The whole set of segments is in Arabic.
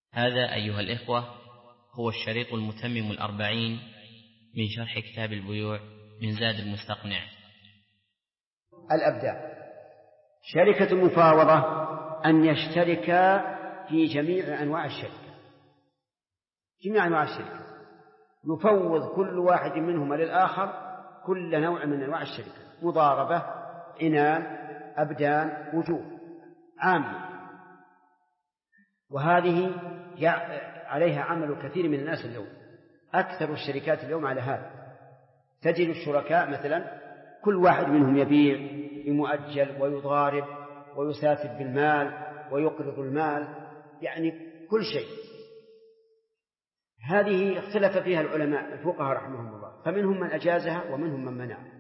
هذا أيها الإخوة هو الشريط المتمم 40 من شرح كتاب البيوع من زاد المستقنع. الأبدان. شركة المفاوضة أن يشتركا في جميع أنواع الشركة، جميع أنواع الشركة، يفوض كل واحد منهما للآخر كل نوع من أنواع الشركة، مضاربة، عنان، أبدان، وجوه عامة. وهذه عليها عمل كثير من الناس اليوم، أكثر الشركات اليوم على هذا. تجد الشركاء مثلا كل واحد منهم يبيع بمؤجل ويضارب ويسافر بالمال ويقرض المال، يعني كل شيء. هذه اختلف فيها العلماء الفقهاء رحمهم الله، فمنهم من أجازها ومنهم من منعها.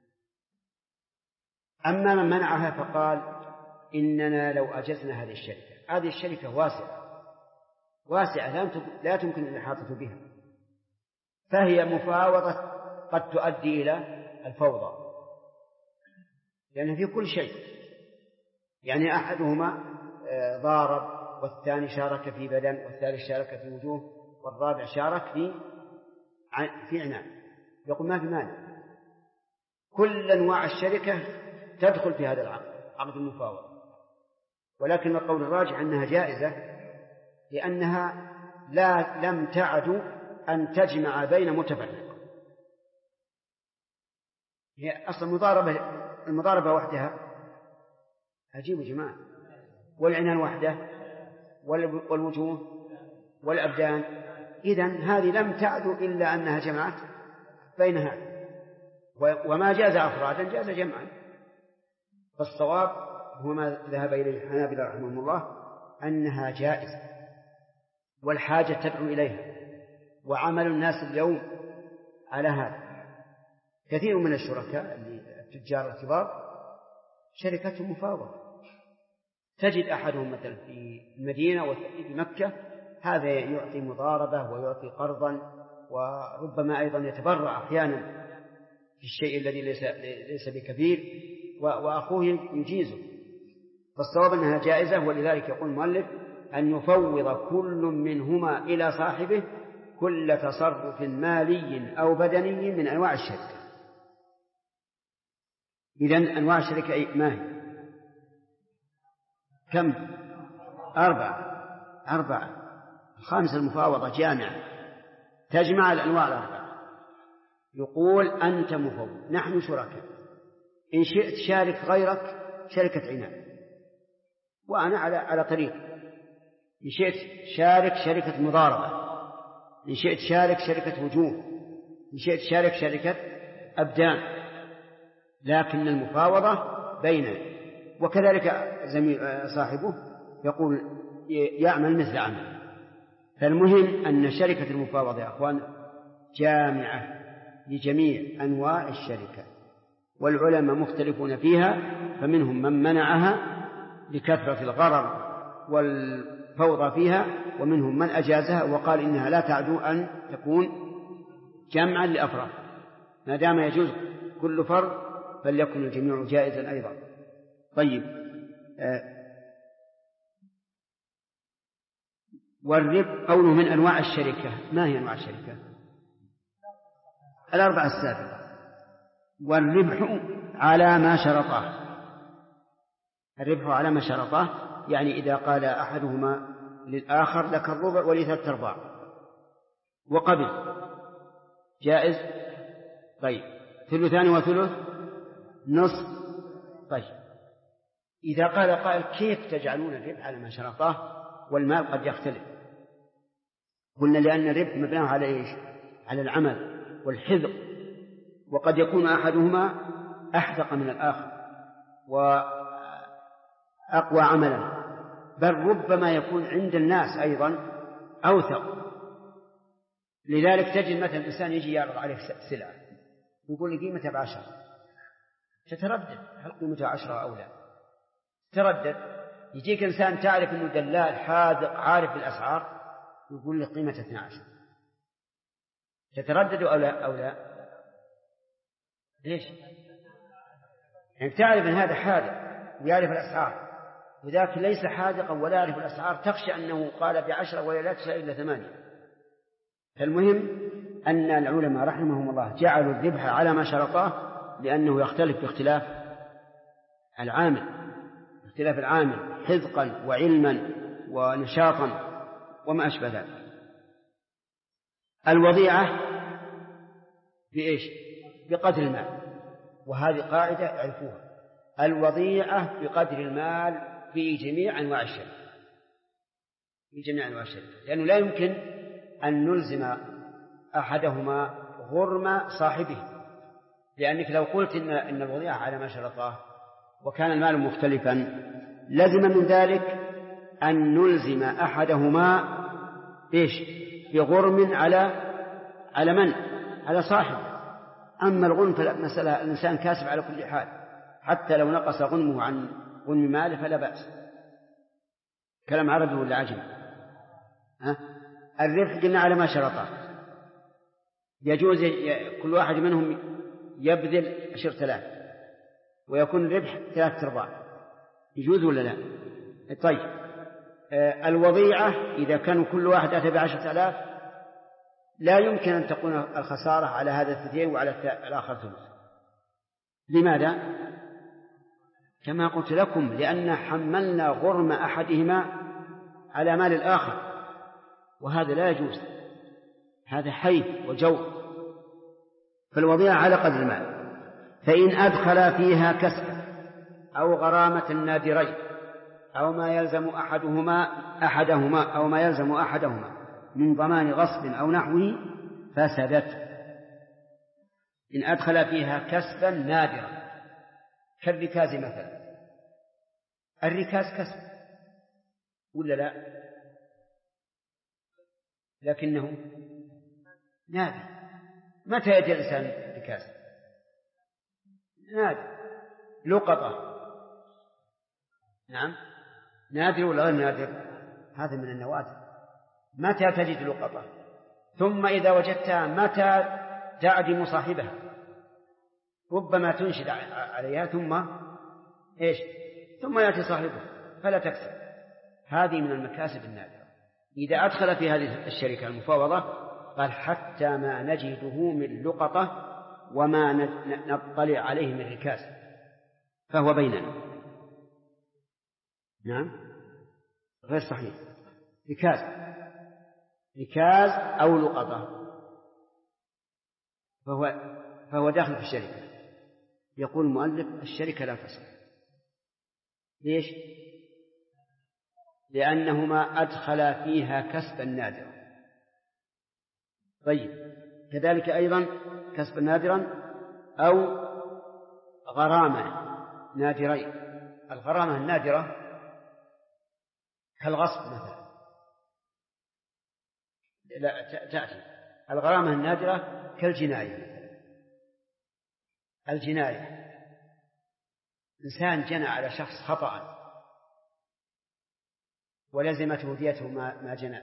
أما من منعها فقال إننا لو أجزنا هذه الشركة واسعة لا تمكن الإحاطة بها، فهي مفاوضة قد تؤدي إلى الفوضى، لأن في كل شيء، يعني أحدهما ضارب والثاني شارك في بدن والثالث شارك في وجوه والرابع شارك في عنان، يقول ما في مانع، كل أنواع الشركة تدخل في هذا العقد، عقد المفاوضة. ولكن القول الراجح أنها جائزة، لأنها لم تعد أن تجمع بين متفرق. هي أصلا المضاربة وحدها عجيب جماعة، والعنان وحده والوجوه والأبدان، إذن هذه لم تعد إلا أنها جمعت بينها، وما جاز أفرادا جاز جمعا. فالصواب هو ما ذهب إليه الحنابلة رحمهم الله، أنها جائزة والحاجة تدعو إليها، وعمل الناس اليوم على هذا. كثير من الشركاء التجار الكبار شركتهم مفاوضة، تجد أحدهم مثلا في المدينة والثاني في مكة، هذا يعطي مضاربة ويعطي قرضا، وربما أيضا يتبرع أحيانا في الشيء الذي ليس بكبير، وأخوه يجيزه. فالصواب أنها جائزة، ولذلك يقول المؤلف أن يفوض كل منهما إلى صاحبه كل تصرف مالي أو بدني من أنواع الشركة. إذن أنواع الشركة ما هي؟ كم؟ 4. الخامسة المفاوضة جامعة تجمع الأنواع 4. يقول أنت مفوض، نحن شركاء، إن شئت شارك غيرك شركة عنان وأنا على طريق، إن شئت شارك شركة مضاربة، إن شئت شارك شركة وجوه، إن شئت شارك شركة أبدان، لكن المفاوضة بيننا. وكذلك صاحبه يقول يعمل مثل عمل. فالمهم أن شركة المفاوضة يا أخوان جامعة لجميع أنواع الشركة، والعلماء مختلفون فيها، فمنهم من منعها لكثرة الغرر والفوضى فيها، ومنهم من أجازها وقال إنها لا تعدو أن تكون جمعا لأفراد، ما دام يجوز كل فرد فليكن الجميع جائزا أيضا. طيب، والربح قوله من أنواع الشركة، ما هي أنواع الشركة؟ 4 السابقة. والربح على ما شرطه، الربح على ما شرطه، يعني إذا قال أحدهما للآخر لك الربع ولي 3/4 وقبل جائز. طيب، ثلثان وثلث نصف. طيب، إذا قال قائل كيف تجعلون الربح على ما شرطه والمال قد يختلف؟ قلنا لأن الربح مبناه على إيش؟ على العمل والحذق، وقد يكون أحدهما أحذق من الآخر وأقوى عملا، بل ربما يكون عند الناس أيضا أوثق. لذلك تجد مثلا إنسان يجي يعرض عليك سلعة يقول لي قيمتها ب10، تتردد هل قيمتها 10 أو لا، تردد. يجيك إنسان تعرف أنه دلال حاذق عارف الأسعار يقول لي قيمتها 12، تتردد أو لا؟ ليش؟ يعني تعرف أن هذا حاذق ويعرف الأسعار، وذاك ليس حاذقا ولا يعرف الأسعار، تخشى أنه قال ب10 ولا لا تشاء إلا 8. فالمهم أن العلماء رحمهم الله جعلوا الذبح على ما شرطاه، لأنه يختلف باختلاف العامل حذقا وعلما ونشاطا وما أشبه ذلك. الوضيعة بإيش؟ بقدر المال، وهذه قاعدة اعرفوها، الوضيعة بقدر المال في جميع أنواع الشركة، لأنه لا يمكن أن نلزم أحدهما غرم صاحبه، لأنك لو قلت إن الوضيعة على ما شرطاه وكان المال مختلفا لزم من ذلك أن نلزم أحدهما إيش؟ بغرم على من؟ على صاحبه. أما الغنم فمسألة الإنسان كاسب على كل حال، حتى لو نقص غنمه عن غنم ماله فلا بأس. كلام عربي ولا عجمي؟ الربح قلنا على ما شرطه، يجوز كل واحد منهم يبذل 10,000 ويكون الربح 3/4، يجوز ولا لا؟ طيب الوضيعة إذا كانوا كل واحد أتى ب10,000 لا يمكن أن تكون الخسارة على هذا 2 وعلى الآخر 3. لماذا؟ كما قلت لكم، لأن حملنا غرم أحدهما على مال الآخر، وهذا لا يجوز، هذا حيف وجور. فالوضيعة على قدر المال. فإن أدخل فيها كسبا أو غرامة نادرين أو ما يلزم أحدهما من ضمان غصب أو نحوه فسدت. إن أدخل فيها كسبا نادرا كالركاز مثلا، الركاز كسب ولا لا؟ لكنه نادر. متى يأتي الإنسان ركاز؟ نادر. لقطة، نعم، نادر ولا غير نادر؟ هذا من النوادر. متى تجد لقطة؟ ثم إذا وجدتها متى تعدم صاحبها؟ ربما تنشد عليها ثم يأتي صاحبه فلا تكسب. هذه من المكاسب النادرة. إذا أدخل في هذه الشركة المفاوضة قال حتى ما نجده من لقطة وما نطلع عليه من ركاز فهو بيننا. نعم، غير صحيح. ركاز أو لقطة فهو داخل في الشركة. يقول المؤلف الشركة لا تصح. ليش؟ لأنهما أدخل فيها كسبا نادرا. طيب كذلك أيضا كسبا نادرا أو غرامة نادرين. الغرامة النادرة كالغصب مثلا، لا تأتي. الغرامة النادرة كالجناية. الجناية إنسان جنى على شخص خطأ ولزمته ديته ما جنى،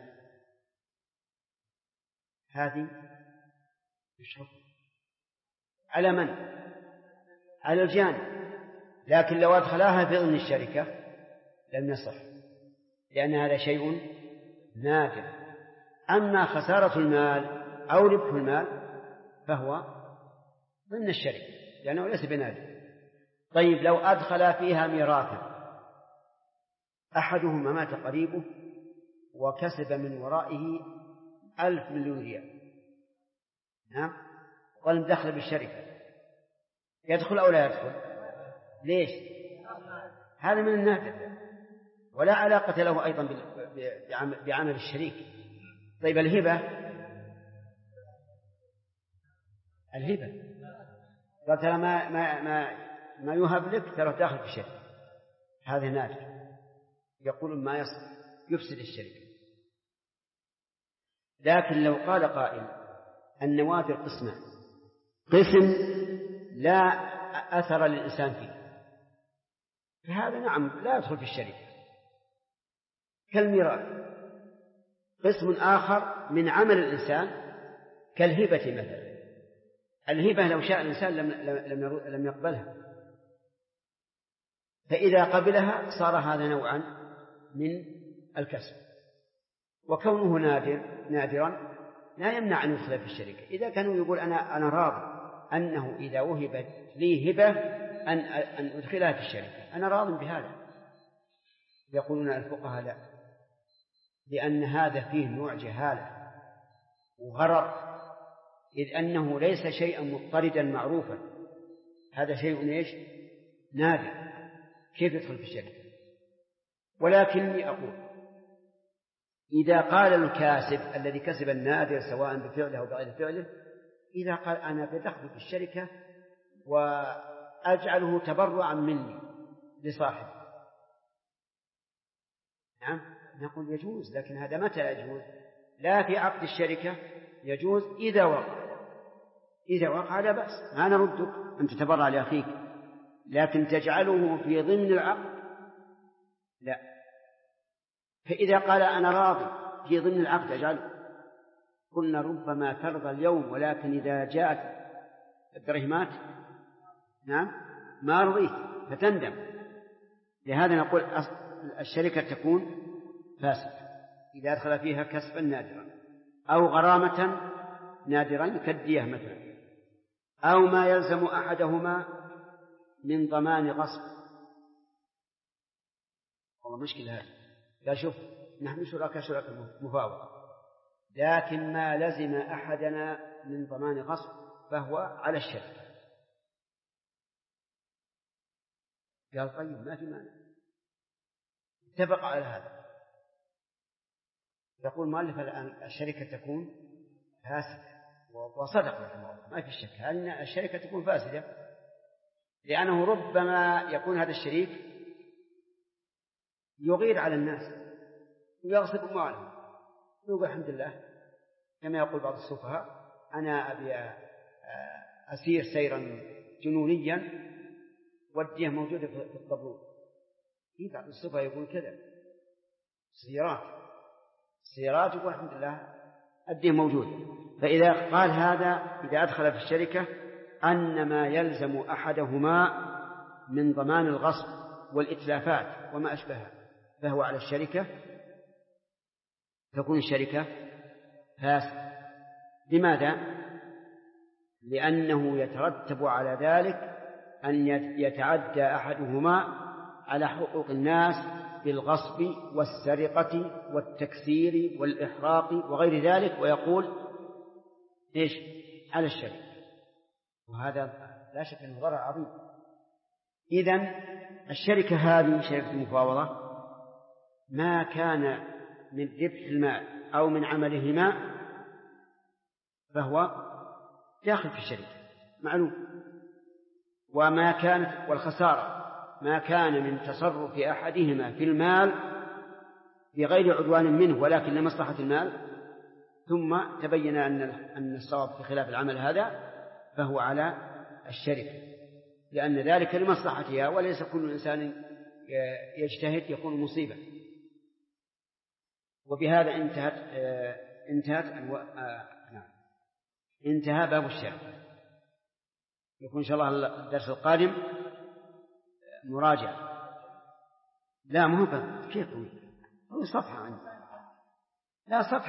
هذه الشرط على من؟ على الجاني. لكن لو أدخلها في ضمن الشركة لم يصح، لأن هذا شيء نادر. أما خسارة المال أو ربح المال فهو ضمن الشركة لأنه ليس بنادر. طيب لو أدخل فيها ميراثا، أحدهما مات قريبه وكسب من ورائه 1,000 مليون ريال، نعم، ولم دخل بالشركة، يدخل أو لا يدخل؟ ليش؟ هذا من النادر ولا علاقة له أيضا بعمل الشريك. طيب الهبة ترى ما يهب لك ترى داخل في الشركة، هذا نادر. يقول ما يصل يفسد الشركة. لكن لو قال قائل النوادر قسمان، قسم لا أثر للإنسان فيه، فهذا نعم لا يدخل في الشركة كالميراث. قسم آخر من عمل الإنسان كالهبة مثلا. الهبة لو شاء الإنسان لم يقبلها، فإذا قبلها صار هذا نوعا من الكسب. وكونه نادرا لا يمنع أن يدخل في الشركة. إذا كانوا يقول أنا راض أنه إذا وهبت لي هبة أن أدخلها في الشركة، أنا راض بهذا. يقولون الفقهاء لا، لأن هذا فيه نوع جهالة وغرر، إذ أنه ليس شيئا مضطردا معروفا، هذا شيء نادر، كيف يدخل في الشركة؟ ولكني أقول إذا قال الكاسب الذي كسب النادر سواء بفعله أو بغير فعله، إذا قال أنا بدخل في الشركة وأجعله تبرعا مني لصاحبه، نعم نقول يجوز، لكن هذا متى يجوز؟ لا في عقد الشركة، يجوز إذا وقع لا بأس، ما نردك أن تتبرع لأخيك، لكن تجعله في ضمن العقد لا. فإذا قال أنا راضي في ضمن العقد أجعله، قلنا ربما ترضى اليوم، ولكن إذا جاءت الدرهمات نعم ما رضيت فتندم. لهذا نقول الشركة تكون فاسدة إذا أدخل فيها كسبا نادرا أو غرامة نادرا كالدية مثلا، أو ما يلزم أحدهما من ضمان غصب. والله مشكلة هذا، قال شوف نحن شركاء مفاوضة، لكن ما لزم أحدنا من ضمان غصب فهو على الشركة. قال طيب ما في مانع، اتفق على هذا. يقول مؤلف الآن الشركة تكون فاسدة، وصدق رحمه الله ما في شك أن الشركة تكون فاسدة، لأنه ربما يكون هذا الشريك يغير على الناس ويغصب أموالهم، يقول الحمد لله كما يقول بعض السفهاء أنا أبي أسير سيرا جنونيا والدية موجودة في الطابور. بعض السفهاء يقول كذا، سيارات يقول الحمد لله الدية موجودة. فإذا قال هذا إذا أدخل في الشركة أن ما يلزم أحدهما من ضمان الغصب والإتلافات وما أشبهها فهو على الشركة، تكون الشركة فاسدة. لماذا؟ لأنه يترتب على ذلك أن يتعدى أحدهما على حقوق الناس بالغصب والسرقة والتكسير والإحراق وغير ذلك، ويقول إيش على الشركة، وهذا لا شك أنه ضرر عظيم. إذن الشركة هذه شركة المفاوضة ما كان من ربح المال أو من عملهما فهو داخل في الشركة معلوم، وما كانت والخسارة ما كان من تصرف أحدهما في المال بغير عدوان منه ولكن لمصلحة المال، ثم تبين أن الصواب في خلاف العمل هذا فهو على الشركة، لأن ذلك لمصلحتها، وليس كل إنسان يجتهد يكون مصيبة. وبهذا انتهى باب الشركة. يكون إن شاء الله الدرس القادم مراجعة. لا مو باب كيف هو صفحة عندي، لا صفحة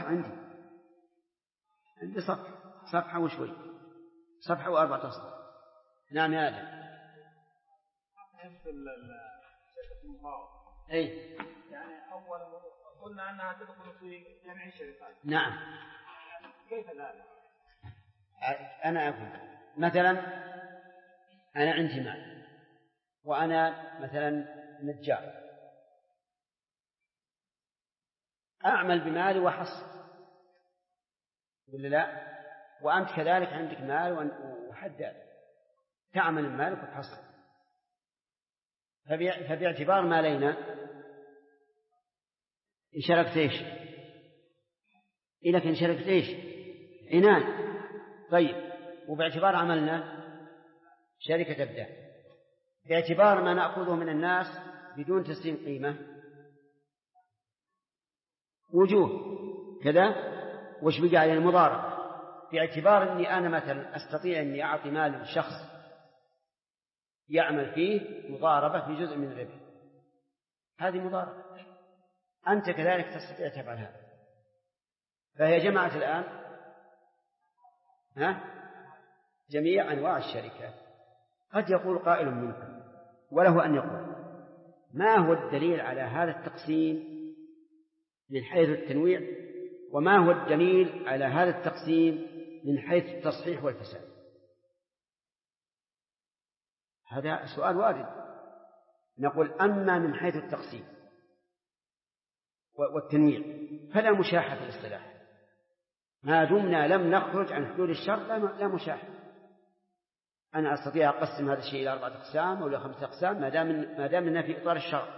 عندي صفحة وشوي، صفحة و4 أسطر. نعم يا آدم. أي يعني أول قلنا أنها تدخل في جميع الشركات. نعم. كيف ذلك؟ أنا أقول مثلا أنا عندي مال وأنا مثلا نجار، أعمل بمالي وحصل ولا لا؟ وأنت كذلك عندك مال وحداد تعمل بمالك وتحصل، فباعتبار مالينا إن شاركت إيش؟ إنك إن شاركت إيش؟ عنان. طيب وباعتبار عملنا شركة أبدان، باعتبار ما نأخذه من الناس بدون تسليم قيمة وجوه كذا، وش بقى على المضاربة، باعتبار أني أنا مثلا أستطيع أني أعطي مال لشخص يعمل فيه مضاربة في جزء من الربح، هذه مضاربة. أنت كذلك تستطيع تفعل هذا. فهي جمعت الآن جميع أنواع الشركات. قد يقول قائل منكم وله أن يقول: ما هو الدليل على هذا التقسيم من حيث التنويع، وما هو الدليل على هذا التقسيم من حيث التصحيح والفساد؟ هذا سؤال وارد. نقول: أما من حيث التقسيم والتنويع فلا مشاحة في الاصطلاح، ما دمنا لم نخرج عن حدود الشر لا مشاحة. أنا أستطيع أقسم هذا الشيء إلى 4 أقسام أو إلى 5 أقسام ما دامنا في إطار الشرع.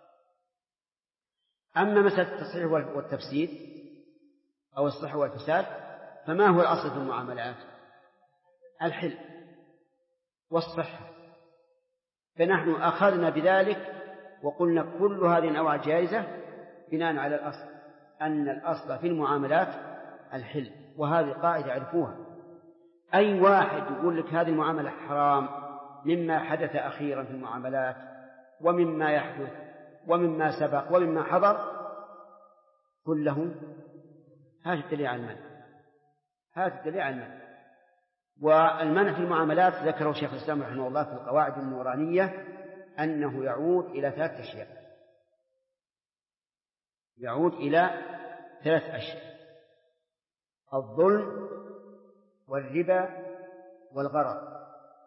أما مسألة التصحيح والتفسيد أو الصحة والفساد فما هو الأصل في المعاملات؟ الحل والصحة. فنحن أخذنا بذلك وقلنا كل هذه الأنواع جائزة بناء على الأصل، أن الأصل في المعاملات الحل، وهذه قاعدة عرفوها. أي واحد يقول لك هذه المعاملة حرام مما حدث أخيرا في المعاملات ومما يحدث ومما سبق ومما حضر، قل له هذا الدليل على المنع، هذا الدليل على المنع. والمنع في المعاملات ذكره شيخ الإسلام رحمه الله في القواعد النورانية أنه يعود إلى 3 أشياء، يعود إلى 3 أشياء: الظلم والربا والغرر.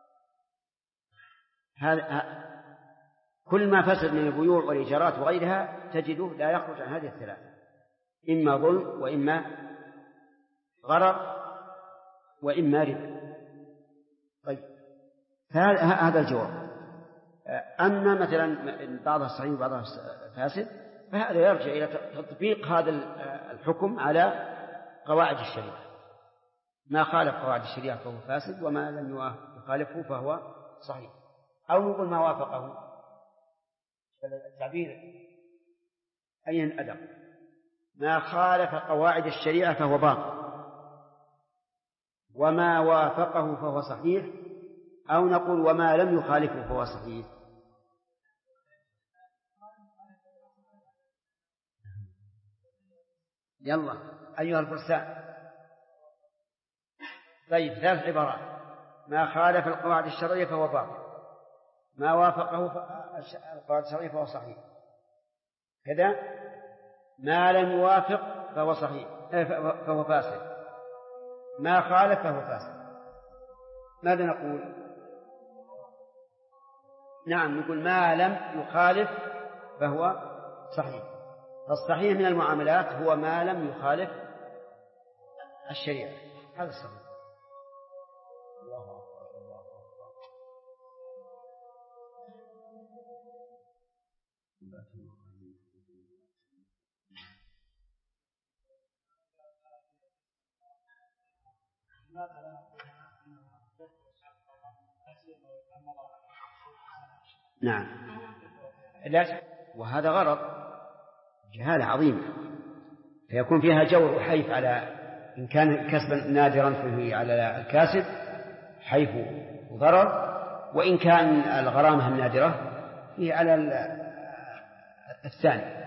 كل ما فسد من البيوع والإيجارات وغيرها تجده لا يخرج عن هذه ال3: إما ظلم وإما غرر وإما ربا. طيب، هذا الجواب. أما مثلا بعضها صحيح وبعضها فاسد فهذا يرجع إلى تطبيق هذا الحكم على قواعد الشريعة. ما خالف قواعد الشريعة فهو فاسد، وما لم يخالفه فهو صحيح. أو نقول ما وافقه، التعبير أين أدق؟ ما خالف قواعد الشريعة فهو باطل، وما وافقه فهو صحيح. أو نقول وما لم يخالفه فهو صحيح. يلا أيها الفرسان. طيب، 3 عبارات: ما خالف القواعد الشرعية فهو باطل، ما وافقه القواعد الشرعية فهو صحيح، كذا ما لم يوافق فهو صحيح فهو فاسد، ما خالف فهو فاسد. ماذا نقول؟ نعم، نقول ما لم يخالف فهو صحيح. فالصحيح من المعاملات هو ما لم يخالف الشريعة، هذا الصحيح. نعم، لا، وهذا غرض جهالة عظيمة، فيكون فيها جور وحيف على إن كان كسبا نادرا فيه على الكاسب حيف وضرر، وإن كان الغرامة النادرة فيه على الثاني.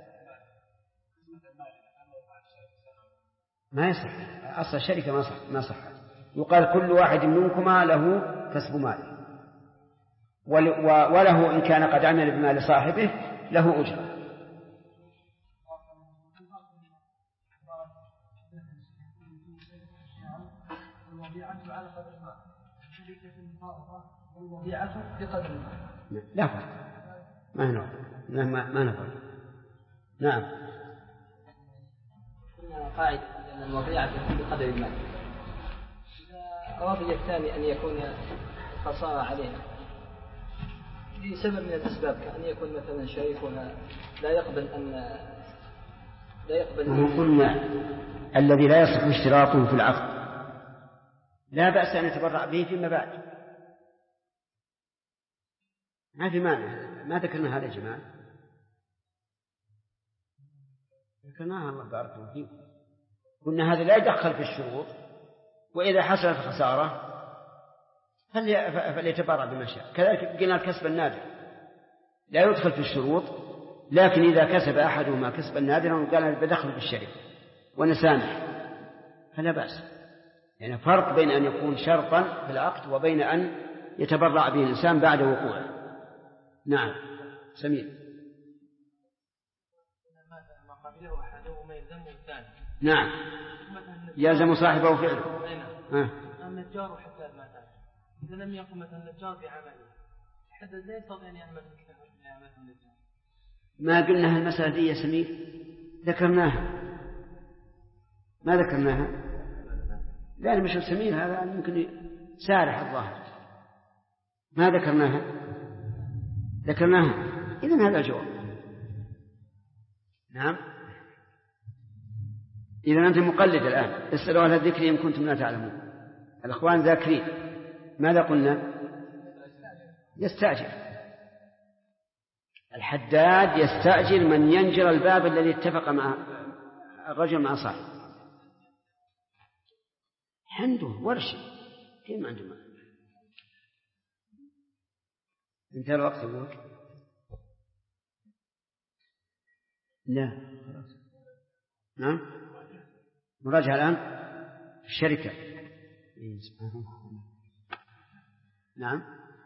ما يصح، أصل الشركة ما صح. يقال كل واحد منكما له كسب مال، وله إن كان قد عمل بمال صاحبه له أجر. لا فرق، ما نفرق. نعم، قاعدة أن الوضيعة بقدر المال. رضي الثاني أن يكون خسارة عليها لسبب من الأسباب، كأن يكون مثلا شريكها لا يقبل قلنا الذي لا يصح اشتراطه في العقد لا بأس أن يتبرع به فيما بعد، ما في مانع. ما ذكرنا هذا يا جماعة، ذكرناها الله بارك الله فيكم. قلنا هذا لا يدخل في الشروط، وإذا حصلت خسارة فليتبرع بما شاء. كذلك قلنا الكسب النادر لا يدخل في الشروط، لكن إذا كسب أحدهما كسبا نادرا وقال بدخل في الشركة ونسامح فلا بأس. يعني فرق بين أن يكون شرطا في العقد وبين أن يتبرع به الإنسان بعد وقوعه. نعم سمير. نعم يلزم صاحبه فعله. النجار حتى المثال إذا لم يقم مثلا النجار بعمله حتى لا يستطيع أن يعمل مثل عمل النجار. ما قلنا المسألة دي يا سمير؟ ذكرناها ما ذكرناها؟ لا مش سمير هذا ممكن سارح الظاهر. ما ذكرناها إذن هذا الجواب. نعم إذا أنت مقلد الآن. اسألوا أهل الذكر إن كنتم لا تعلمون. الأخوان ذاكرين. ماذا قلنا؟ يستأجر. الحداد يستأجر من ينجر الباب الذي اتفق مع الرجل مع صاحبه. عنده ورشة كيف ما عنده مال. انتهى الوقت يقول لا خلاص. نعم مراجعة الآن الشركة. نعم.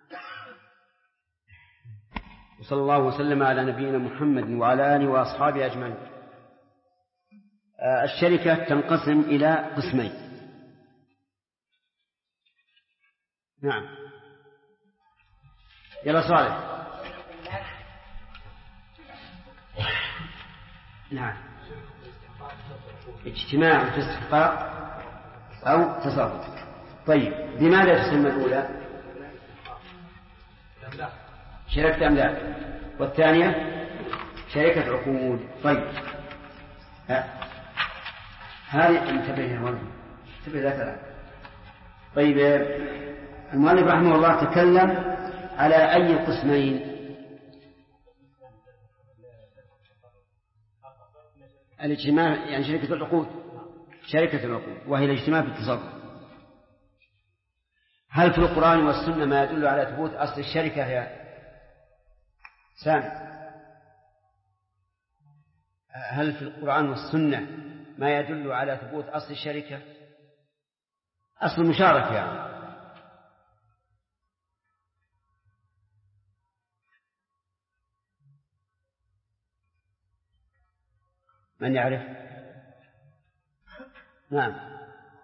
وصلى الله وسلم على نبينا محمد وعلى آله وأصحابه أجمعين. الشركة تنقسم إلى قسمين. نعم يلا صالح. نعم اجتماع في استحقاق أو تصرف. طيب بماذا تسمى الأولى؟ شركة أملاك، والثانية شركة عقود. طيب هذه انتبه يا ولد انتبه ذاك. طيب المؤلف رحمه الله تكلم على أي قسمين؟ الاجتماع يعني شركة العقود وهي الاجتماع في التصرف. هل في القرآن والسنة ما يدل على ثبوت أصل الشركة يا سامي؟ هل في القرآن والسنة ما يدل على ثبوت أصل الشركة؟ أصل المشاركة يعني. من يعرف؟ نعم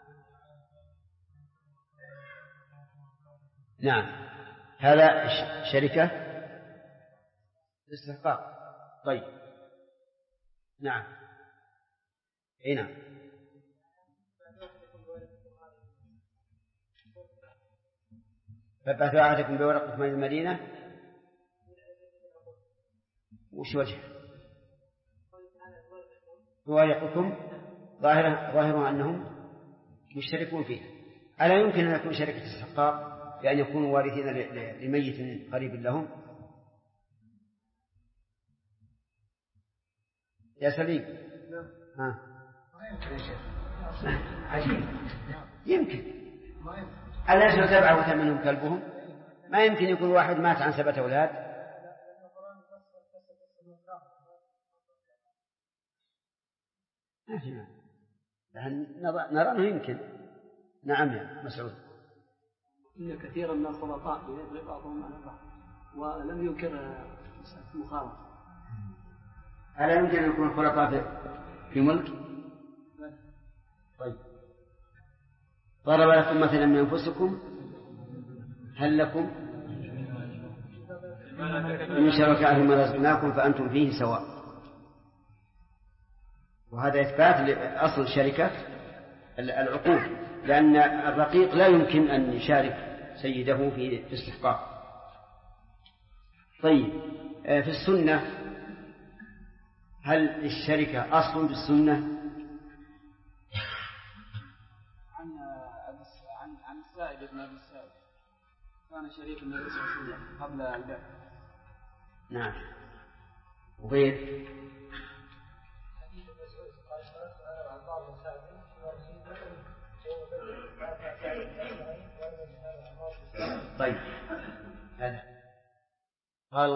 هذا شركة استحقاق. طيب نعم نعم فبعثوا أحدكم بورقة من المدينة. وش وجه ورقكم ظاهرها أنهم مشتركون فيها. ألا يمكن أن يكون شركة استحقاق بأن يكونوا وارثين لميت قريب لهم؟ يا سليم عجيب. يمكن ألا يصل 7 منهم كلبهم؟ ما يمكن يكون واحد مات عن 7 أولاد. نرى أنه يمكن. نعم يا مسعود. إن كثيرا من الخلطاء يضرب بعضهم على بعض ولم ينكر مخالطة. ألا يمكن أن يكون الخلطاء في ملك؟ طيب ضرب لكم مثلا من أنفسكم هل لكم من شركاء فيما رزقناكم فأنتم فيه سواء. وهذا إثبات لأصل الشركة العقود، لأن الرقيق لا يمكن أن يشارك سيده في استحقاق. طيب في السنة هل الشركة أصل في السنة؟ عن السائب بن أبي السائب كان شريك النبي صلى الله عليه وسلم قبل البيع. نعم. وغير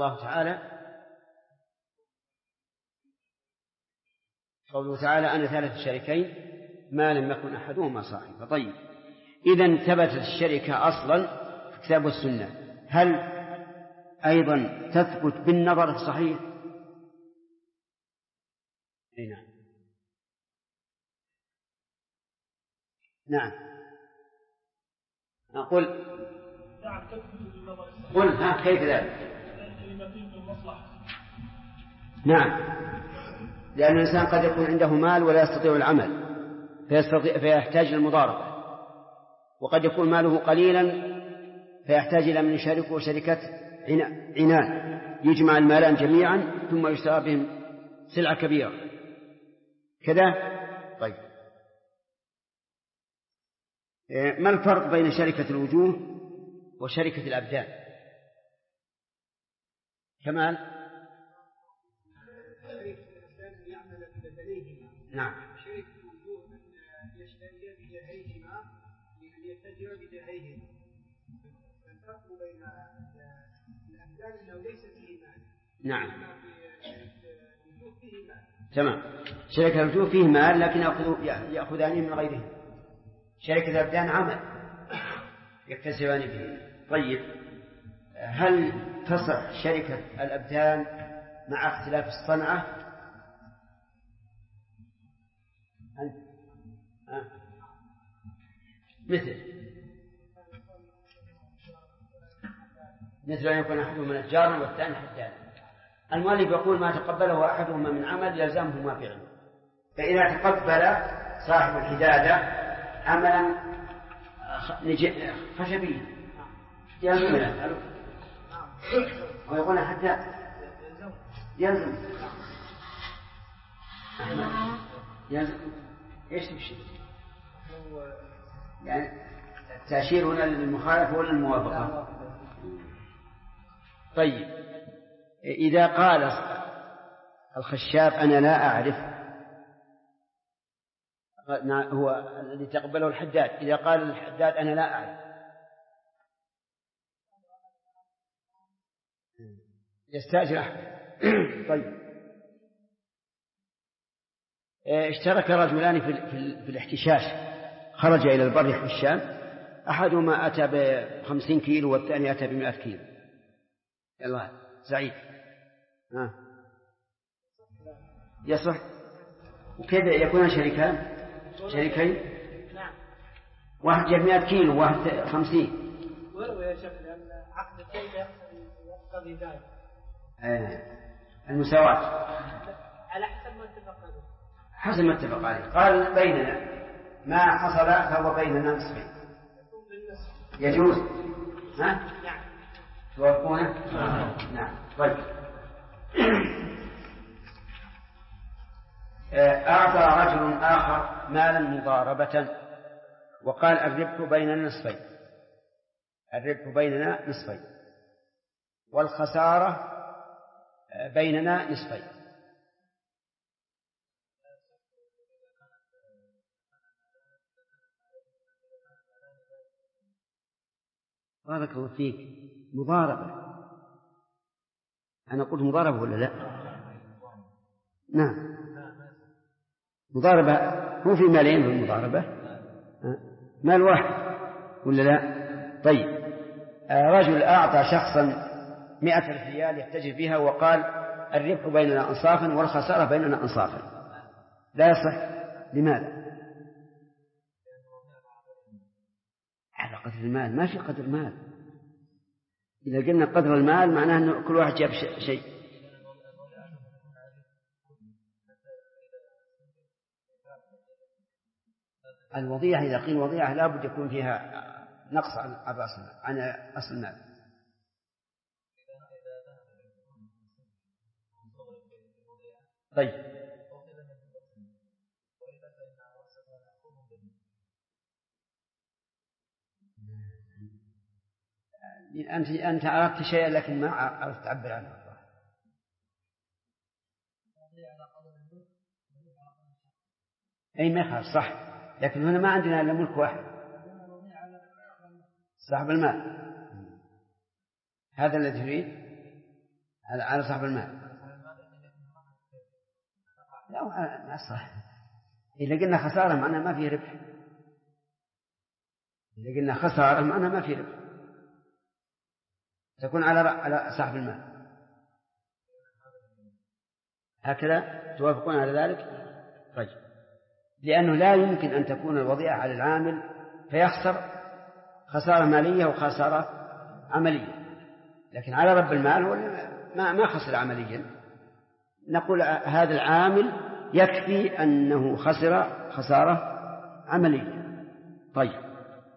الله تعالى قوله تعالى أنا ثالث الشريكين ما لم يكن أحدهما صاحبا. طيب إذن ثبتت الشركة أصلا في الكتاب والسنة، هل أيضا تثبت بالنظر الصحيح؟ نعم أقول قل ها كيف ذلك؟ نعم، لأن الإنسان قد يكون عنده مال ولا يستطيع العمل فيحتاج للمضاربة، وقد يكون ماله قليلا فيحتاج إلى من يشاركه شركة عنان يجمع المالان جميعا ثم يشترى بهم سلعة كبيرة كذا. طيب ما الفرق بين شركة الوجوه وشركة الأبدان؟ كمال. نعم. شركة الوجوه أن يشتري بجهيهما لأن يتجر بجهيهما، فالفرق بين الأبدان أنه ليس فيه مال. نعم الوجوه فيه مال. تمام. شركة الوجوه فيه مال لكن يأخذان من غيرهم. شركة الأبدان عمل يكتسبان به. طيب هل تصح شركة الأبدان مع اختلاف الصنعة؟ مثل أن يكون أحدهما نجارا والثاني حدادا. المؤلف يقول ما تقبله أحدهما من عمل يلزمهما فعله، فإذا تقبل صاحب الحدادة عملا خشبيا يلزم ويقول حتى يلزم ايش تمشي؟ يعني التأشير هنا للمخالفة ولا الموافقة؟ طيب إذا قال الخشاب أنا لا أعرف، هو الذي تقبله الحداد، إذا قال الحداد أنا لا أعرف يستأجر أحد. طيب اشترك رجلان في الاحتشاش، خرج إلى البر يحتشان، أحدهما أتى ب50 كيلو والثاني أتى ب100 كيلو. يلا سعيد يصح. وكذا يكون شريكين نعم، واحد جاب 100 كيلو وواحد 50. ولو يا شيخ لأن عقد الزوجة يقتضي ذلك المساواة على حسب ما اتفق عليه. حسب ما اتفق عليه. قال بيننا ما حصل فهو بيننا نصفين يجوز. نعم توافقونه؟ نعم. طيب أعطى رجل آخر مالا مضاربة وقال الربح بيننا نصفين والخسارة بيننا نصفين. بارك الله فيك. مضاربة، أنا قلت مضاربة ولا لا؟ نعم مضاربة. هو في مالين في المضاربة، مال واحد ولا لا؟ طيب رجل أعطى شخصا 100,000 ريال يحتجر بها وقال الربح بيننا أنصافا والخسارة بيننا أنصافا، لا يصح. لماذا؟ على قدر المال، ما في قدر مال. إذا قلنا قدر المال معناه أن كل واحد جاب شيء. الوضيعة إذا قيل وضيعة لا بد يكون فيها نقص عن أصل المال. طيب أنت عرفت شيئا لكن ما عرفت تعبر عنه. أي ما يخالف صح، لكن هنا ما عندنا إلا ملك واحد صاحب المال. هذا الذي تريد على صاحب المال. لا أصح. إذا قلنا خسارة معناه ما فيه ربح. إذا قلنا خسارة معناه ما فيه ربح، تكون على صاحب المال. هكذا توافقون على ذلك؟ طيب، لأنه لا يمكن أن تكون الوضيعة على العامل فيخسر خسارة مالية وخسارة عملية، لكن على رب المال هو ما خسر عمليا. نقول هذا العامل يكفي أنه خسر خسارة عملية. طيب،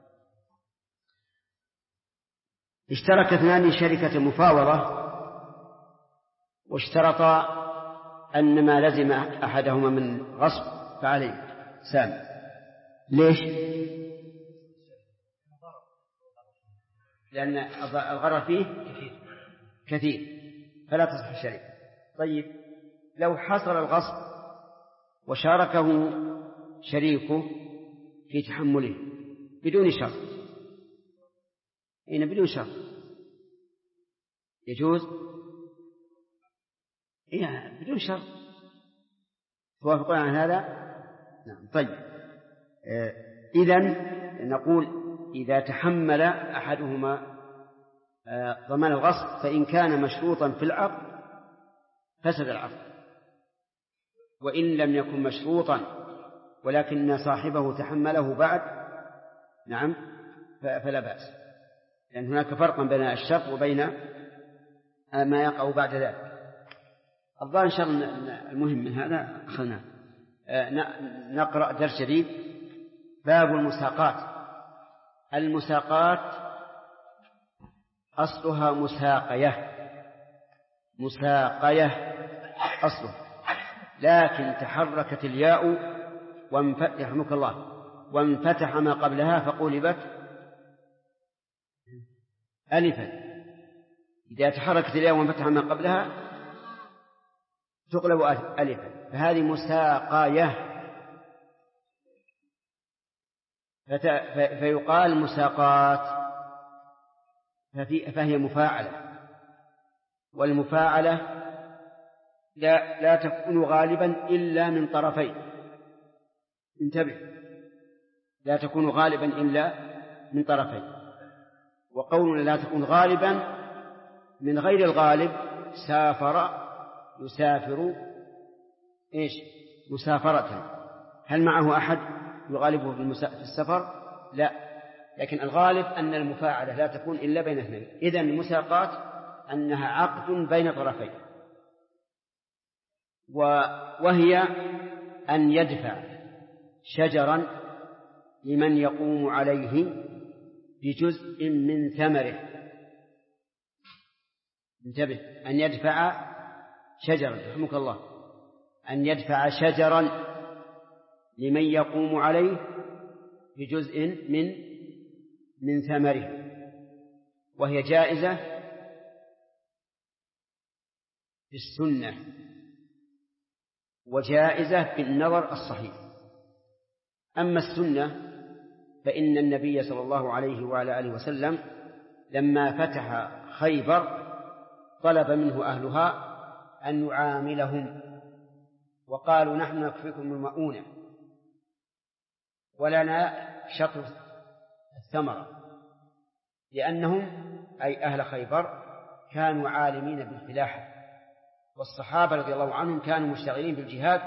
اشترك اثنان شركة مفاوضة واشترطا أن ما لزم أحدهما من غصب فعليه سام. ليش؟ لأن الغرر فيه كثير فلا تصح الشركة. طيب، لو حصل الغصب وشاركه شريكه في تحمله بدون شرط، بدون شرط يجوز؟ بدون شرط. توافقون على هذا؟ نعم. طيب، إذن نقول إذا تحمل أحدهما ضمان الغصب فإن كان مشروطا في العقد فسد العقد، وإن لم يكن مشروطا ولكن صاحبه تحمله بعد نعم فلا بأس، لأن هناك فرقا بين الشرط وبين ما يقع بعد ذلك. الظاهر إن شاء الله المهم من هذا أخذنا. نقرأ درس جديد. باب المساقات. المساقات أصلها مساقية أصلها، لكن تحركت الياء رحمك الله وانفتح ما قبلها فقلبت ألفا. إذا تحركت الياء وانفتح ما قبلها تقلب ألفا، فهذه مساقية. فيقال مساقات فهي مفاعلة، والمفاعلة لا تكون غالبا إلا من طرفين. انتبه، لا تكون غالبا إلا من طرفين. وقولنا لا تكون غالبا من غير الغالب يسافر مسافرة. هل معه أحد يغالبه في السفر؟ لا، لكن الغالب أن المفاعلة لا تكون إلا بين اثنين. إذن المساقات أنها عقد بين طرفين، وهي أن يدفع شجرا لمن يقوم عليه بجزء من ثمره. انتبه، أن يدفع شجرا، رحمك الله، أن يدفع شجرا لمن يقوم عليه بجزء من ثمره، وهي جائزة في السنة وجائزة في النظر الصحيح. أما السنة فإن النبي صلى الله عليه وعلى آله وسلم لما فتح خيبر طلب منه أهلها أن نعاملهم، وقالوا نحن نكفيكم من المؤونة ولنا شطر الثمرة، لأنهم أي أهل خيبر كانوا عالمين بالفلاحة، والصحابة رضي الله عنهم كانوا مشتغلين بالجهاد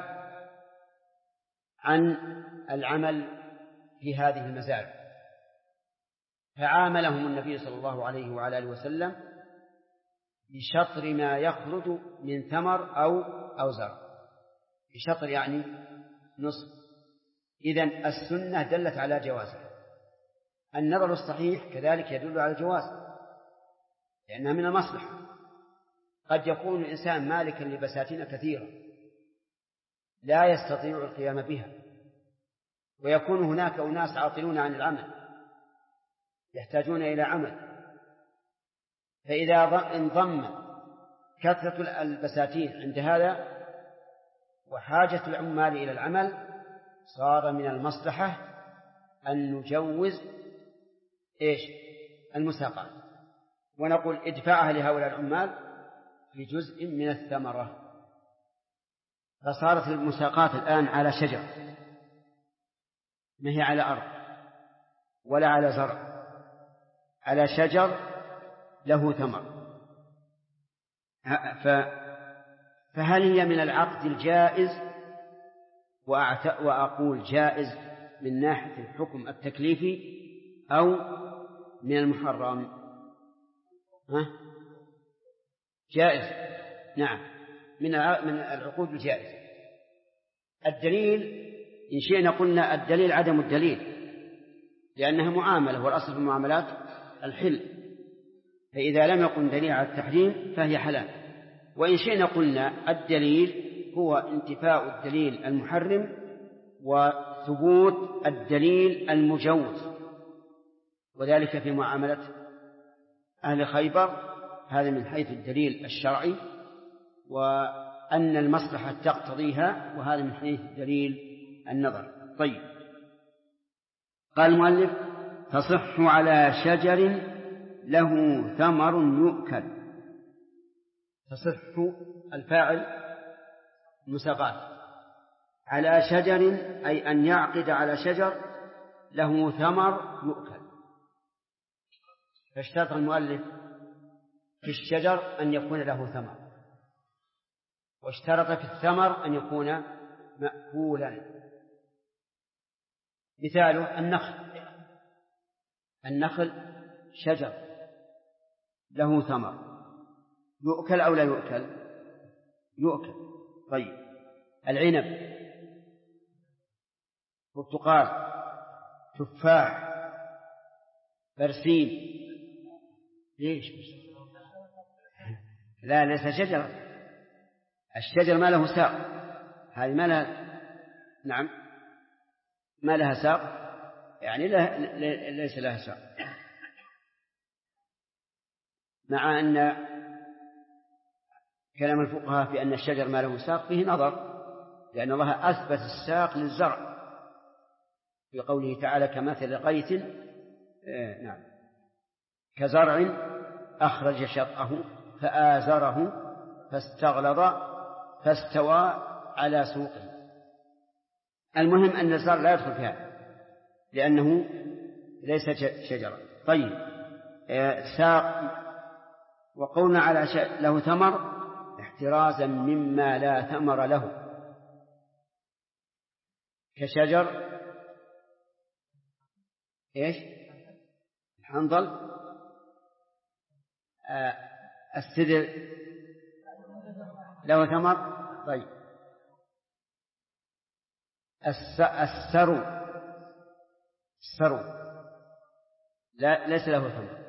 عن العمل في هذه المزارع، فعاملهم النبي صلى الله عليه وعلى آله وسلم بشطر ما يخرج من ثمر أو زرع. بشطر يعني نصف. إذن السنة دلت على جوازها. النظر الصحيح كذلك يدل على الجواز، لأنها من المصلحة. قد يكون الإنسان مالكا لبساتين كثيرة لا يستطيع القيام بها، ويكون هناك أناس عاطلون عن العمل يحتاجون إلى عمل، فإذا انضم كثرة البساتين عند هذا وحاجة العمال إلى العمل صار من المصلحة أن نجوز المساقات، ونقول ادفعها لهؤلاء العمال في جزء من الثمرة. فصارت المساقات الآن على شجر، ما هي على أرض ولا على زرع، على شجر له ثمر. فهل هي من العقد الجائز؟ وأقول جائز من ناحية الحكم التكليفي أو من المحرم؟ جائز، نعم، من العقود الجائزة. الدليل إن شئنا قلنا الدليل عدم الدليل، لأنها معاملة، والأصل في المعاملات الحل، فإذا لم يكن دليل على التحريم فهي حلال. وإن شئنا قلنا الدليل هو انتفاء الدليل المحرم وثبوت الدليل المجوز، وذلك في معاملة أهل خيبر، هذا من حيث الدليل الشرعي وأن المصلحة تقتضيها، وهذا من حيث دليل النظر. طيب، قال المؤلف: تصح على شجر له ثمر يؤكل. تصح الفاعل مساقات على شجر، أي أن يعقد على شجر له ثمر يؤكل. فاشترط المؤلف في الشجر أن يكون له ثمر، واشترط في الثمر أن يكون مأكولا. مثاله النخل شجر له ثمر، يؤكل أو لا يؤكل؟ يؤكل. طيب، العنب، برتقال، تفاح، برسيم، ليش؟ لا، ليس شجرة. الشجر ما له ساق، هذه ما لها، نعم، ما لها ساق، يعني ليس لها ساق. مع أن كلام الفقهاء في أن الشجر ما له ساق فيه نظر، لأن الله أثبت الساق للزرع في قوله تعالى: كمثل غيث نعم كزرع أخرج شطأه فآزره فاستغلظ فاستوى على سوقه. المهم أن الزرع لا يدخل فيها لأنه ليس شجرة. طيب، ساق. وقولنا على له ثمر احترازا مما لا ثمر له، كشجر ايش؟ الحنظل، السدر له ثمر. طيب، السرو لا، ليس له ثمر.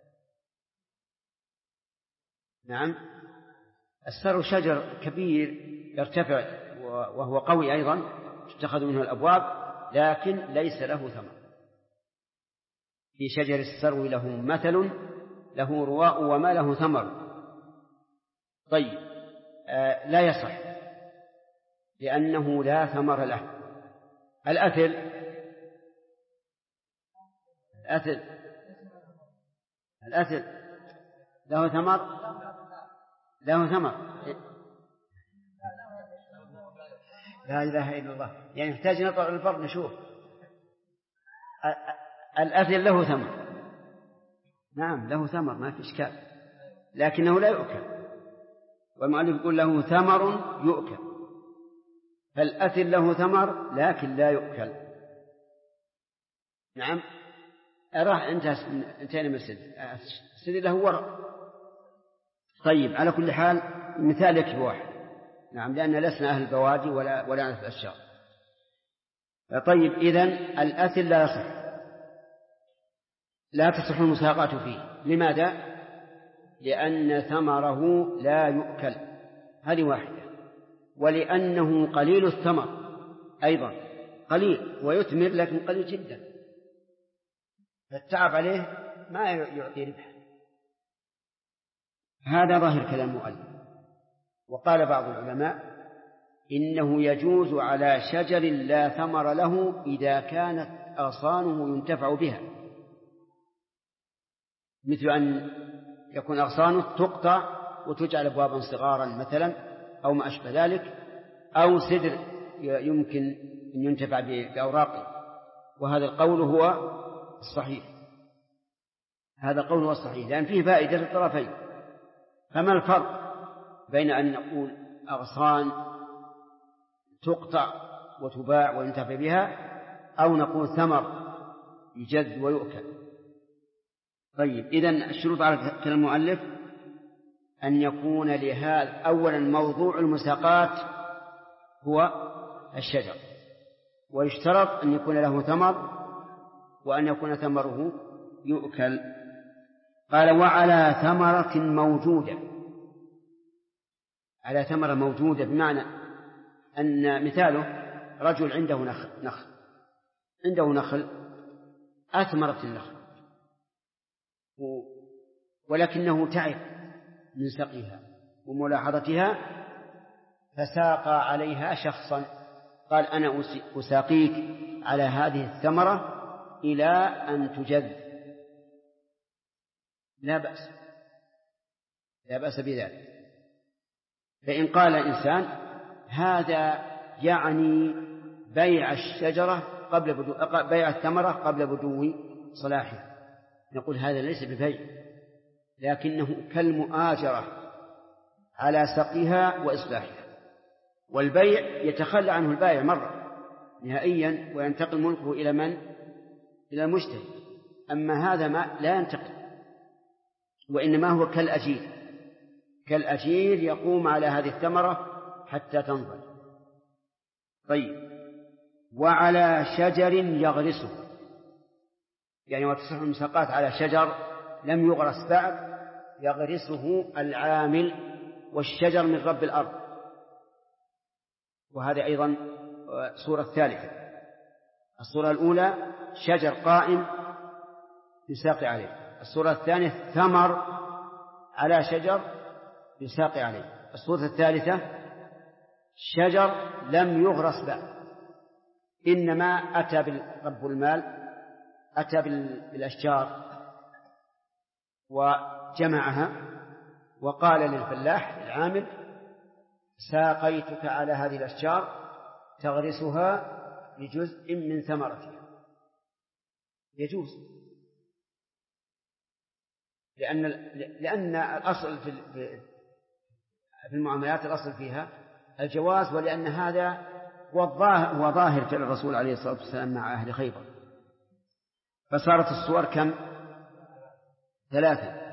نعم، السرو شجر كبير يرتفع وهو قوي أيضا، تتخذ منه الأبواب، لكن ليس له ثمر. في شجر السرو له مثل، له رواء وما له ثمر. طيب، لا يصح لأنه لا ثمر له. الأثل له ثمر، لا إله إلا الله، يعني يحتاج نطلع الفرق نشوف. الأثل له ثمر، نعم له ثمر، ما في إشكال، لكنه لا يؤكل. والمؤلف يقول له ثمر يؤكل، فالأثل له ثمر لكن لا يؤكل. نعم، انتهينا من السد له ورق. طيب، على كل حال مثال يكفي واحد، نعم، لأن لسنا أهل البوادي ولا نعرف الأشجار. طيب، إذن الأثل لا يصح، لا تصح المساقات فيه. لماذا؟ لأن ثمره لا يؤكل، هذه واحدة، ولأنه قليل الثمر أيضا، قليل ويثمر لكن قليل جدا، فالتعب عليه ما يعطي ربح. هذا ظاهر كلام المؤلف. وقال بعض العلماء إنه يجوز على شجر لا ثمر له إذا كانت أغصانه ينتفع بها، مثل أن يكون أغصانه تقطع وتجعل أبوابا صغارا مثلا أو ما أشبه ذلك، أو سدر يمكن أن ينتفع بأوراقه. وهذا القول هو الصحيح، هذا القول هو الصحيح، لأن فيه فائدة للطرفين. فما الفرق بين أن نقول أغصان تقطع وتباع وينتفع بها، أو نقول ثمر يجد ويؤكل؟ طيب، إذن الشروط على كلام المؤلف أن يكون لهذا أولا موضوع المساقات هو الشجر، ويشترط أن يكون له ثمر وأن يكون ثمره يؤكل. قال وعلى ثمرة موجودة، على ثمرة موجودة بمعنى أن مثاله رجل عنده نخل عنده نخل أثمرت النخل ولكنه تعب من سقيها وملاحظتها، فساقى عليها شخصا، قال أنا أساقيك على هذه الثمرة إلى أن تجد، لا بأس بذلك. فإن قال إنسان هذا يعني بيع الشجرة بيع الثمرة قبل بدو صلاحها، نقول هذا ليس ببيع، لكنه كالمؤاجرة على سقيها وإصلاحها، والبيع يتخلى عنه البائع مرة نهائيا وينتقل ملكه إلى من؟ إلى المشتري. أما هذا ما لا ينتقل، وإنما هو كالأجير يقوم على هذه الثمرة حتى تنضج. طيب، وعلى شجر يغرسه، يعني وتصح المساقات على شجر لم يغرس بعد، يغرسه العامل، والشجر من رب الأرض. وهذا أيضا صورة ثالثة. الصورة الأولى شجر قائم يساقي عليه، الصورة الثانية ثمر على شجر يساقي عليه، الصورة الثالثة شجر لم يغرس بعد، إنما أتى رب المال أتى بالأشجار وجمعها وقال للفلاح العامل ساقيتك على هذه الأشجار تغرسها بجزء من ثمرتها. يجوز، لأن الأصل في المعاملات الأصل فيها الجواز، ولأن هذا هو ظاهر فعل الرسول عليه الصلاة والسلام مع أهل خيبر. فصارت الصور كم؟ 3.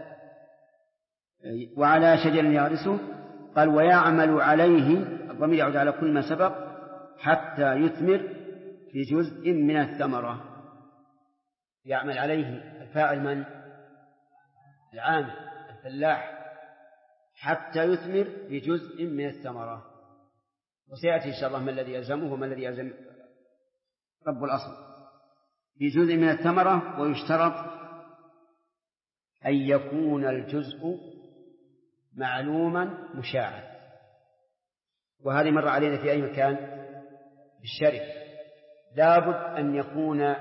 وعلى شجر يغرسه، قال ويعمل عليه، الضمير يعود على كل ما سبق، حتى يثمر في جزء من الثمرة. يعمل عليه الفاعل من؟ العامل الفلاح، حتى يثمر في جزء من الثمرة. وسيأتي إن شاء الله ما الذي يلزمه وما الذي يلزم رب الأصل في جزء من الثمرة. ويشترط أن يكون الجزء معلوما مشاعا، وهذه مر علينا في أي مكان في الشركة، لابد أن يكون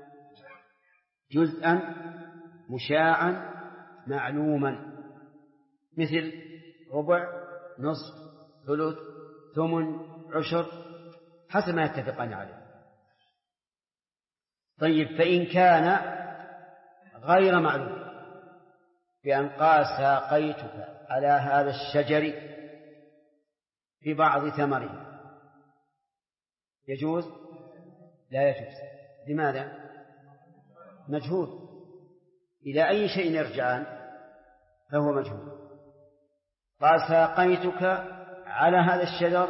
جزءا مشاعا معلوما، مثل ربع، نصف، ثلث، ثمن، عشر، حسب ما يتفقان عليه. طيب، فإن كان غير معلوم، بأن قال ساقيتك على هذا الشجر في بعض ثمره، يجوز؟ لا يجوز. لماذا؟ مجهول، إلى أي شيء يرجعان؟ فهو مجهول. قال ساقيتك على هذا الشجر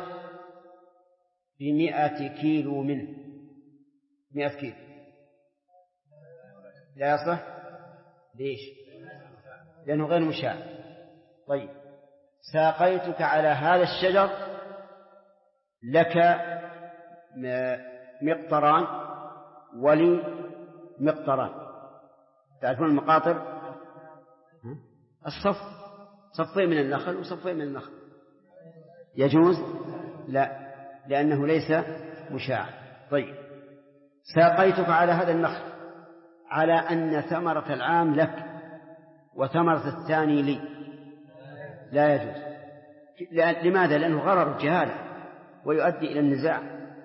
ب100 كيلو منه، 100 كيلو، لا يصح. ليش؟ لأنه غير مشاع. طيب، ساقيتك على هذا الشجر لك مقطران ولي مقطران. تعرفون المقاطر؟ صفين من النخل وصفين من النخل، يجوز؟ لا، لأنه ليس مشاع. طيب، ساقيتك على هذا النخل على أن ثمرة العام لك وثمرة الثاني لي، لا يجوز. لماذا؟ لأنه غرر الجهالة ويؤدي إلى النزاع.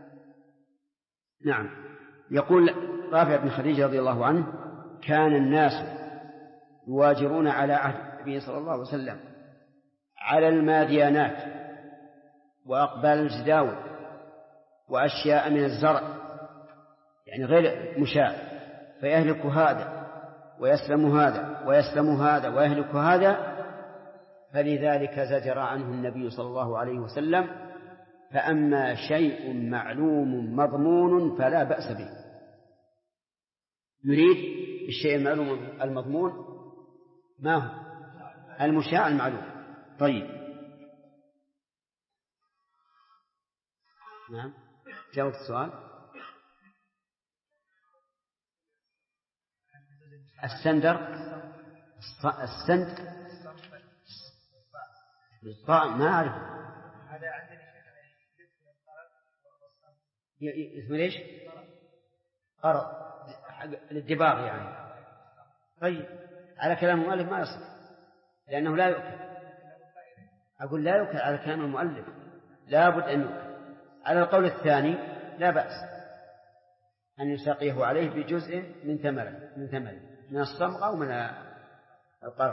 نعم. يقول رافع بن خديج رضي الله عنه: كان الناس يواجرون على عهد النبي صلى الله عليه وسلم على الماديانات وأقبال الجداول وأشياء من الزرع، يعني غير مشاع، فيهلك هذا ويسلم هذا ويسلم هذا ويهلك هذا، فلذلك زجر عنه النبي صلى الله عليه وسلم: فأما شيء معلوم مضمون فلا بأس به. يريد الشيء المعلوم المضمون ما هو؟ المشاع المعلوم. طيب، نعم، جاوبت السؤال. السندر، السند بالطاء ما أعرف. اسمه ليش؟ قرض للدباغ يعني. طيب، على كلام المؤلف ما يصح، لأنه لا يؤكل. أقول لا يؤكل على كلام المؤلف، لا بد أن يؤكل. على القول الثاني لا بأس أن يساقيه عليه بجزء من ثمره من الصمغ أو من القرض.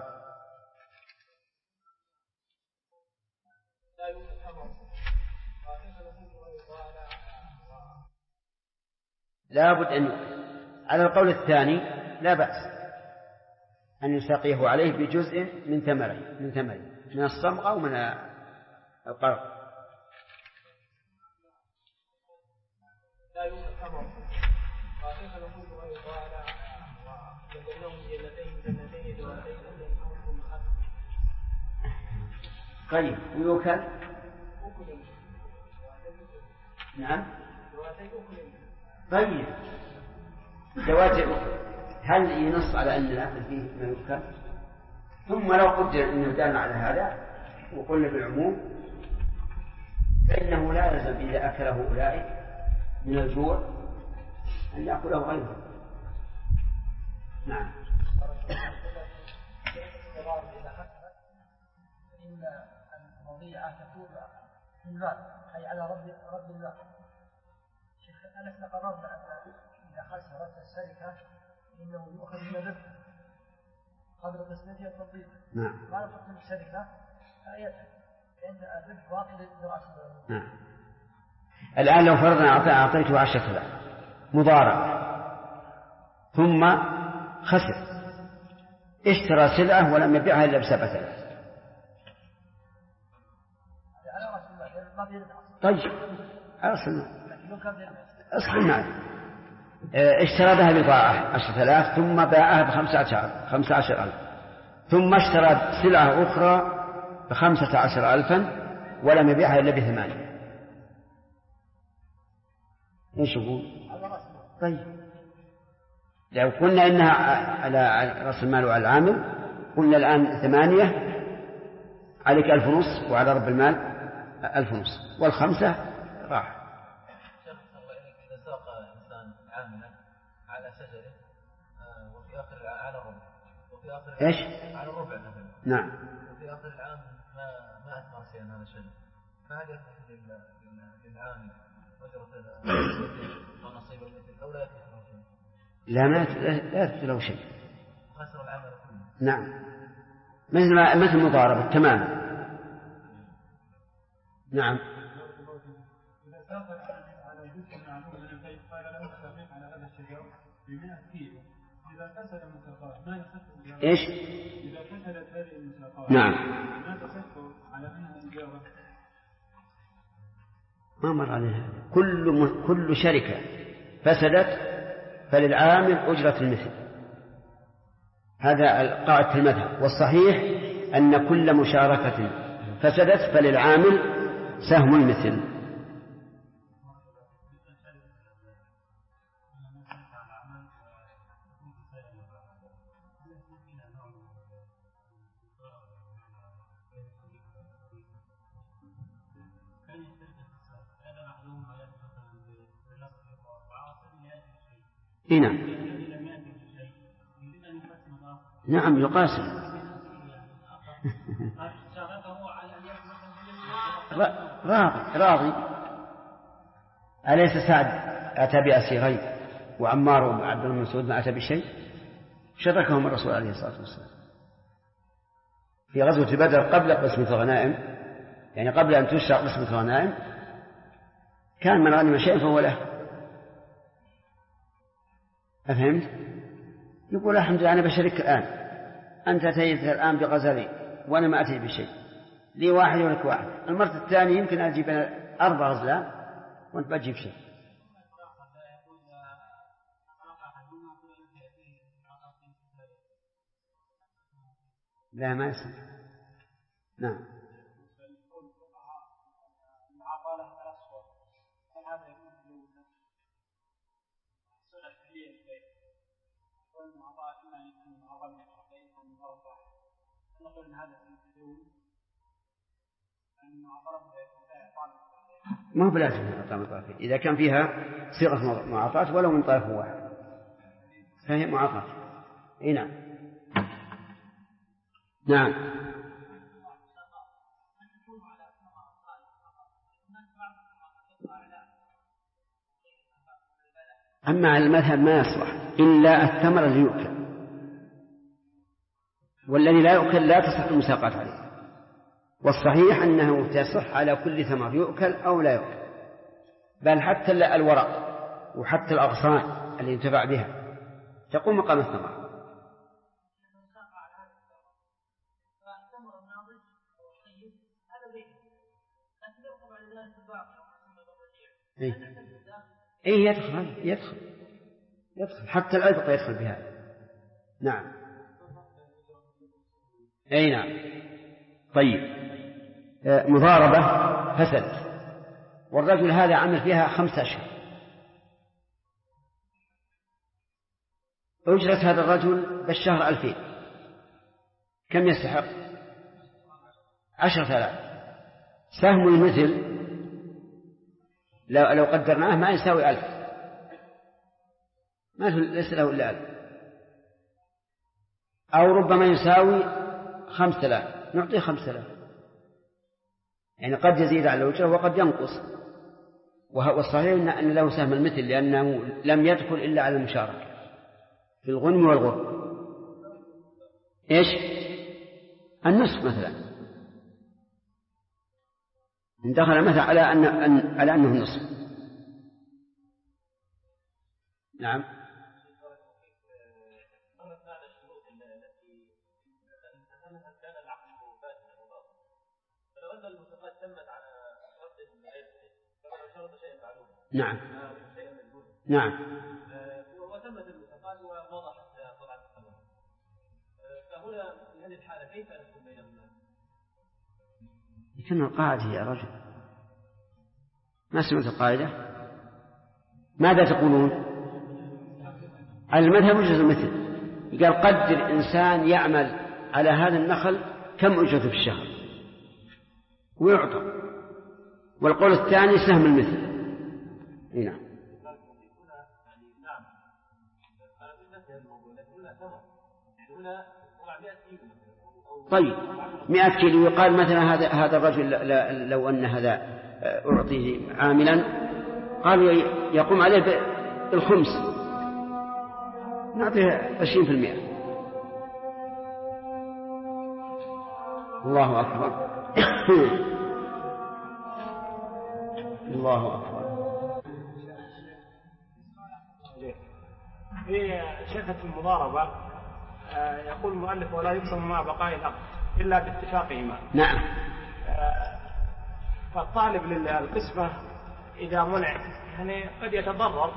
لا بد أن يؤكل. على القول الثاني لا بأس أن يساقيه عليه بجزء من ثمره من الصمغ أو من القرض. طيب، ويوكل. نعم. طيب، جواز هل ينص على أن الأكل فيه ما يوكل؟ ثم لو قدر أنه دان على هذا وقلنا بالعموم، فإنه لا يلزم إذا أكله أولئك من الجوع أن يأكله غيره. نعم. إن الوضيعة تكون في المال، أي على رب المال. شيخ أنس قررنا أن إذا خسرت الشركة إنه يؤخذ من الربح قدر تسميتها التطبيق. نعم. ما لم تكن الشركة فإن الربح باقي لرأس المال. نعم. الآن لو فرضنا أعطيته 10,000 مضارب ثم خسر، اشترى سلعة ولم يبيعها إلا ب7,000. طيب، أصل المال اشترى بها بضاعة 10,000 ثم باعها ب15,000 ثم اشترى سلعة أخرى ب15,000 ولم يبيعها إلا ب8. ايش يقول؟ طيب، لو قلنا إنها على رأس المال وعلى العامل، قلنا الآن 8 عليك 1,500 وعلى رب المال 1,500 والخمسة راح. إذا ساق إنسان عاملا على شجرة وفي آخر على الربع، وفي آخر إيش؟ على الربع مثلا. نعم. وفي آخر العام ما أثمر شيئا هذا الشجر، فهل يكفي للعامل أجرة ونصيب المثل أو لا يكفي له شيء؟ لا يكفي له شيء. خسر العمل كله. نعم، مثل مضاربة تمام. نعم. إذا سافر على جزء معلوم من البيت قال له التحقيق على هذا الشجر ب100 كيلو، إذا فسد المساقات ما يصح؟ إيش؟ إذا فسدت هذه المساقات نعم ما تصح على أنها إجارة؟ ما مر عليها. كل شركة فسدت فللعامل أجرة المثل، هذا قاعدة المذهب. والصحيح أن كل مشاركة فسدت فللعامل سهم المثل. هنا نعم يقاسم. راضي. أليس سعد أتى بأسيرين وعمار وعبد الله بن مسعود ما أتى بشيء؟ شركهم الرسول عليه الصلاة والسلام في غزوة بدر قبل قسمة الغنائم، يعني قبل أن تشرع قسمة الغنائم كان من غنم شيء فهو له. أفهمت؟ يقول الحمد لله أنا بشرك الآن، أنت أتيت الآن بغزلي وأنا ما أتي بشيء، لي واحد ولك واحد، المرة الثانية يمكن أجيب 4 غزلان وأنت بتجيب شيء. لا ما يصير. نعم. ما هو بلازم إعطاء من طرفين، إذا كان فيها صيغة معاطاة ولو من طرف واحد فهي معاطاة. إيه نعم. نعم. أما على المذهب ما يصلح إلا الثمر الذي يؤكل، والذي لا يؤكل لا تصح المساقات عليه. والصحيح أنه تصح على كل ثمر يؤكل أو لا يؤكل، بل حتى الورق وحتى الأغصان اللي ينتفع بها تقوم مقام الثمر. إيه يدخل حتى الأبقى يدخل بها. نعم. أي نعم. طيب، مضاربة فسد، والرجل هذا عمل فيها 5 أشهر، أجرة هذا الرجل بالشهر 2000، كم يستحق؟ 10,000. سهم المثل لو قدرناه ما يساوي 1000، ما ليس له إلا 1000، أو ربما يساوي 5000، نعطيه 5000، يعني قد يزيد على الأجرة وقد ينقص. والصحيح أن له سهم المثل لأنه لم يدخل إلا على المشاركة في الغنم والغرم. إيش؟ النصف مثلا، إن دخل مثلا على أنه النصف. نعم. نعم. نعم. وتمت المساقات ووضحت طبعا الثمر، فهنا في هذه الحالة كيف نكون بينهما؟ كما القاعدة يا رجل، ما سمعت القاعدة؟ ماذا تقولون؟ على المذهب يجوز المثل، قال قدر إنسان يعمل على هذا النخل كم أجرته في الشهر ويعطى، والقول الثاني سهم المثل. نعم. طيب 100 كيلو، يقال مثلا هذا الرجل لو أن هذا أعطيه عاملا قالوا يقوم عليه بالخمس، نعطيه 20%. الله أكبر. الله أكبر. في شركة المضاربة يقول المؤلف ولا يقسم مع بقاء الأخذ إلا باتفاقهما. نعم. فالطالب للقسمة إذا منع يعني قد يتضرر،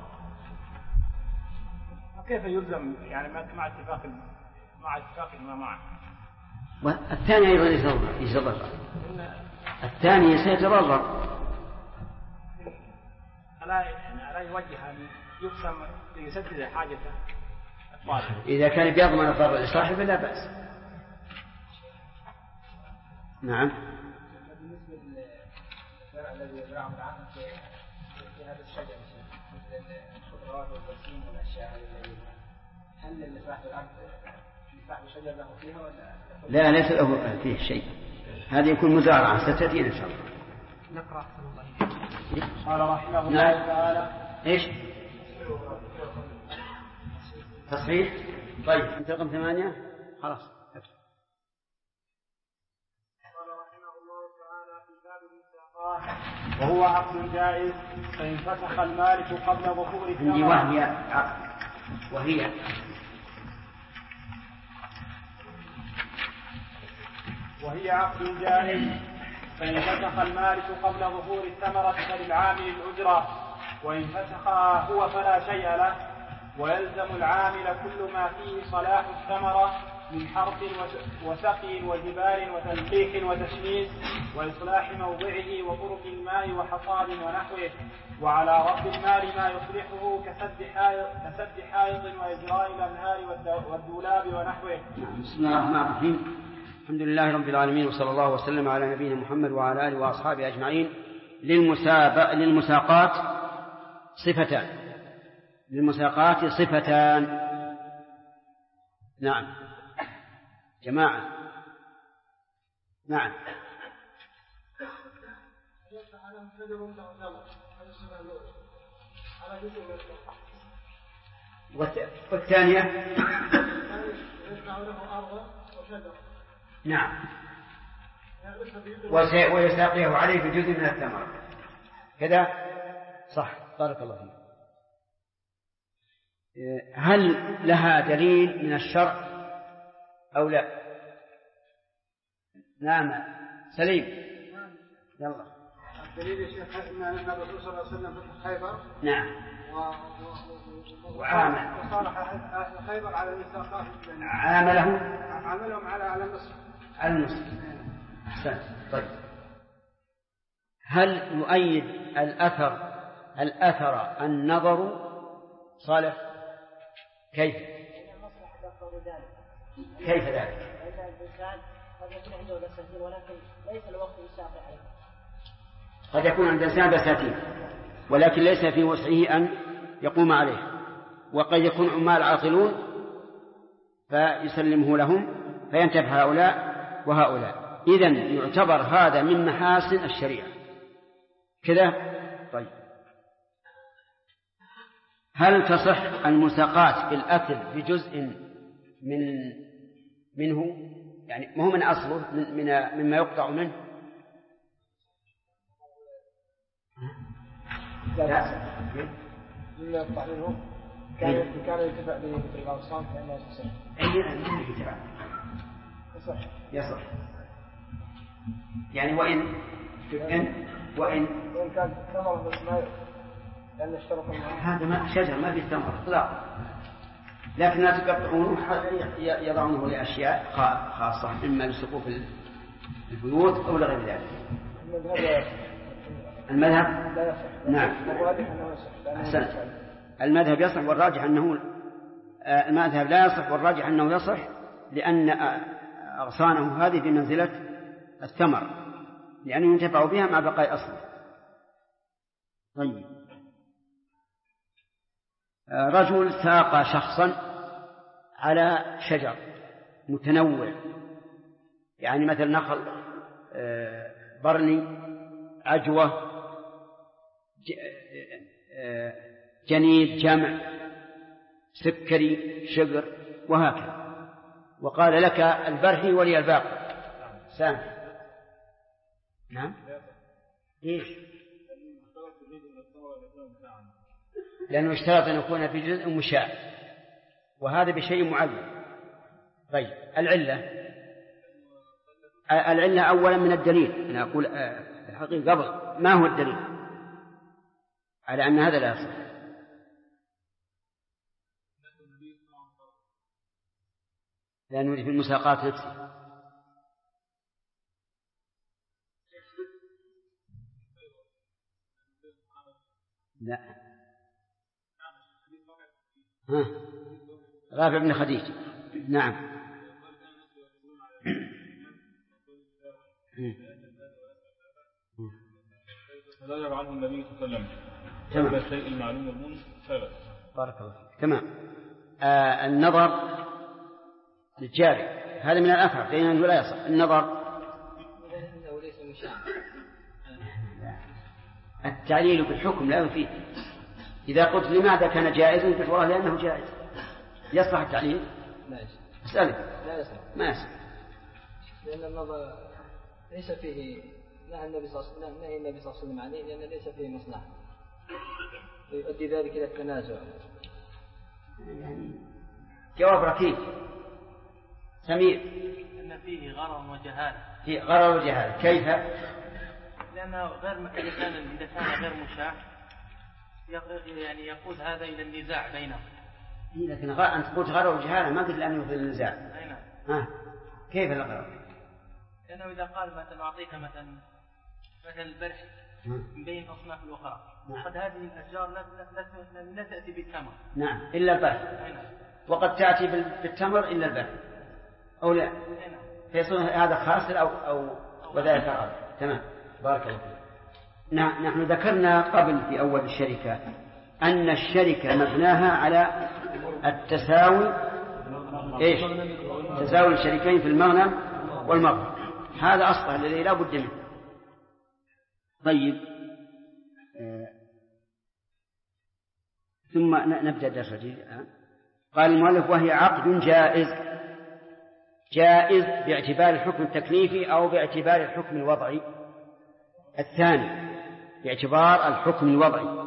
فكيف يلزم يعني مع اتفاقهما معا؟ والثاني أيضا يتضرر، الثاني سيتضرر. ألا يوجه أن يقسم ليسدد حاجته الطالب؟ إذا كان بيضمن الضرر لصاحبه لا بأس. نعم. بالنسبة للزرع الذي يزرعه العام في هذا الشجر مثل الخضروات والبرسيم والأشياء هذه، هل لصاحب الأرض صاحب الشجر له فيها ولا؟ لا، ليس له فيه شيء، هذا يكون مزارعة ستأتينا إن شاء الله. نقرأ أحسن الله إليك. قال رحمه الله تعالى إيش؟ تصحيح. طيب أنت رقم 8 خلاص. قال رحمه الله تعالى في باب المساقات وهو عقد جائز فإن فسخ المالك قبل ظهور عندي وهي عقد وهي عقد جائز فإن فسخ المالك قبل ظهور الثمرة فللعامل الأجرة وإن فسخها هو فلا شيء له ويلزم العامل كل ما فيه صلاح الثمرة من حرث وسقي وجبال وتنقيح وتشميس وإصلاح موضعه وطرق الماء وحصاد ونحوه وعلى رب المال ما يصلحه كسد حائط وإجراء الأنهار والدولاب ونحوه. بسم الله الرحمن الرحيم. الحمد لله رب العالمين وصلى الله وسلم على نبينا محمد وعلى آله وأصحابه أجمعين. للمساقات صفتان. نعم جماعة. نعم والثانية نعم ويساقيه عليه بجزء من الثمرة كذا صح. بارك الله فيك. هل لها دليل من الشرع أو لا؟ نعم سليم يلا. الدليل يا شيخ أن الرسول صلى الله عليه وسلم فتح خيبر. نعم وعامل وصالح أهل خيبر على المساقات عاملهم على النصف. أحسن. طيب هل يؤيد الأثر النظر صالح؟ كيف ذلك؟ لأن الإنسان قد يكون عنده بساتين ولكن ليس الوقت يساقي عليه. قد يكون عند الإنسان بساتين ولكن ليس في وسعه أن يقوم عليه وقد يكون عمال عاطلون فيسلمه لهم فينتبه هؤلاء وهؤلاء. إذن يعتبر هذا من محاسن الشريعة كذا. طيب هل تصح المساقات بالأكل بجزء منه يعني ما هو من أصله مما يقطع منه؟ لا مما يقطع منه كان ينتفع به مثل الأغصان فإنه يصح يعني وإن كان ثمر ما لأن اشترط هذا ما شجر ما فيه ثمر لا لكن الناس يقطعونه يضعونه لأشياء خاصة إما يلصقوه في البيوت أو لغير ذلك. المذهب لا يصح. نعم أحسنت. المذهب يصح والراجح أنه المذهب لا يصح والراجح أنه يصح لأن أغصانه هذه بمنزلة الثمر لأنه ينتفع بها مع بقاء أصله. طيب رجل ساق شخصا على شجر متنوع يعني مثل نخل برني عجوة جنيد جمع سكري شجر وهكذا وقال لك البرحي ولي الباقي سامح. نعم إيش لأنه اشترط أن يكون في جزء مشاع وهذا بشيء معين. طيب العلة أولا من الدليل. أنا أقول الحقيقة قبل ما هو الدليل على أن هذا لا يصح؟ لأنه في المساقات نفسه لا رافع بن خديج. نعم زجر عنه النبي صلى الله عليه وسلم تمام. الشيء المعلوم والمنس ثلاث. بارك الله فيك. تمام. النظر للجاري هذا من الأثر لأنه لا يصح النظر. ليس مشاع. التعليل بالحكم لا يفيد. إذا قلت لماذا كان جائزا قلت والله لأنه جائز. يصلح التعليل؟ لا يصلح. اسألك. لا يصلح. ما يصلح. لأن النظر ليس فيه نهى النبي صلى الله عليه وسلم عليه، لأن ليس فيه مصلحة يؤدي ذلك إلى التنازع. يعني جواب ركيك. سمير. أن فيه غرر وجهالة. في غرر وجهالة. كيف؟ لأنه غير الإنسان إذا كان غير مشاع يعني يقود هذا إلى النزاع بينهم. لكن أنت قلت غرر وجهالة ما قلت لأنه في النزاع. أي نعم. كيف الغرر؟ لأنه إذا قال مثلا أعطيك مثلا البرح من بين الأصناف الأخرى، قد هذه الأشجار لا تأتي بالتمر. نعم إلا البرح. وقد تأتي بالتمر إلا البرح أو لا. فيصير هذا خاسر أو وذلك غرر. تمام. بارك الله فيك. نحن ذكرنا قبل في أول الشركة أن الشركة مبناها على التساوي. إيش؟ تساوي الشريكين في المغنم والمغنم. هذا أصله الذي لا بد منه. طيب ثم نبدأ درس جديد الآن. قال المؤلف وهي عقد جائز باعتبار الحكم التكليفي أو باعتبار الحكم الوضعي. الثاني باعتبار الحكم الوضعي،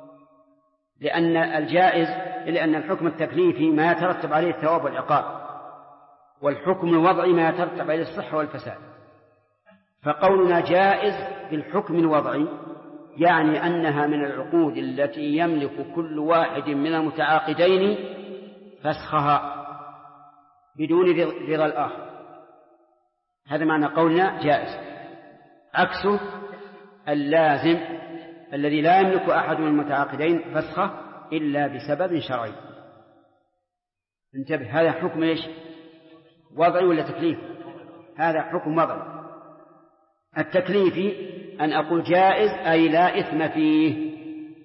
لأن الحكم التكليفي ما يترتب عليه الثواب والعقاب، والحكم الوضعي ما يترتب عليه الصحة والفساد. فقولنا جائز بالحكم الوضعي يعني أنها من العقود التي يملك كل واحد من المتعاقدين فسخها بدون رضا الآخر. هذا معنى قولنا جائز. عكسه اللازم الذي لا يملك أحد من المتعاقدين فسخه إلا بسبب شرعي. انتبه، هذا حكم إيش؟ وضعي ولا تكليف؟ هذا حكم وضعي. التكليفي أن أقول جائز أي لا إثم فيه.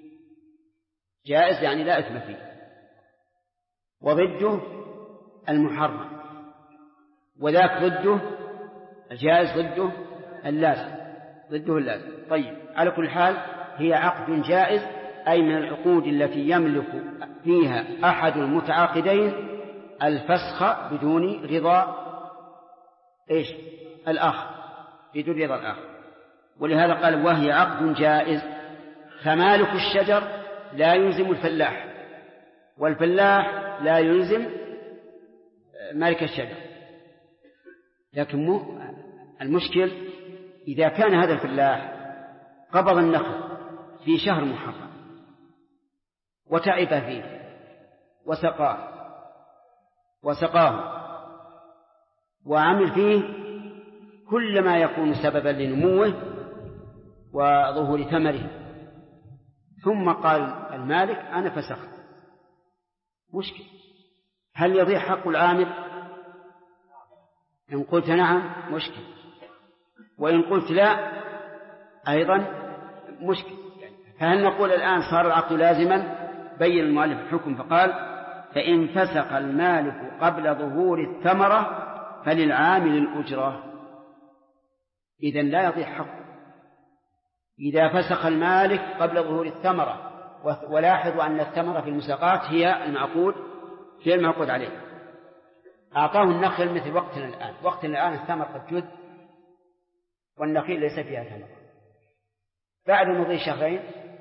جائز يعني لا إثم فيه. وضده المحرم، وذاك ضده الجائز ضده اللازم. طيب، على كل حال هي عقد جائز أي من العقود التي يملك فيها أحد المتعاقدين الفسخ بدون رضا إيش؟ الآخر، بدون رضا الآخر. ولهذا قال وهي عقد جائز. فمالك الشجر لا يلزم الفلاح، والفلاح لا يلزم مالك الشجر. لكن المشكل إذا كان هذا الفلاح قبض النخل في شهر محرم وتعب فيه وسقاه وعمل فيه كل ما يكون سببا لنموه وظهور ثمره، ثم قال المالك أنا فسخت، مشكل. هل يضيع حق العامل؟ إن قلت نعم مشكل، وإن قلت لا أيضا مشكل. فهل نقول الآن صار العقد لازما؟ بين المؤلف الحكم فقال فإن فسخ المالك قبل ظهور الثمرة فللعامل الأجرة. إذن لا يضيع حقه إذا فسخ المالك قبل ظهور الثمرة. ولاحظوا أن الثمرة في المساقات هي المعقود عليه. أعطاه النخل مثل وقتنا الآن الثمر قد جد والنخيل ليس فيها ثمر. بعد مضي شهرين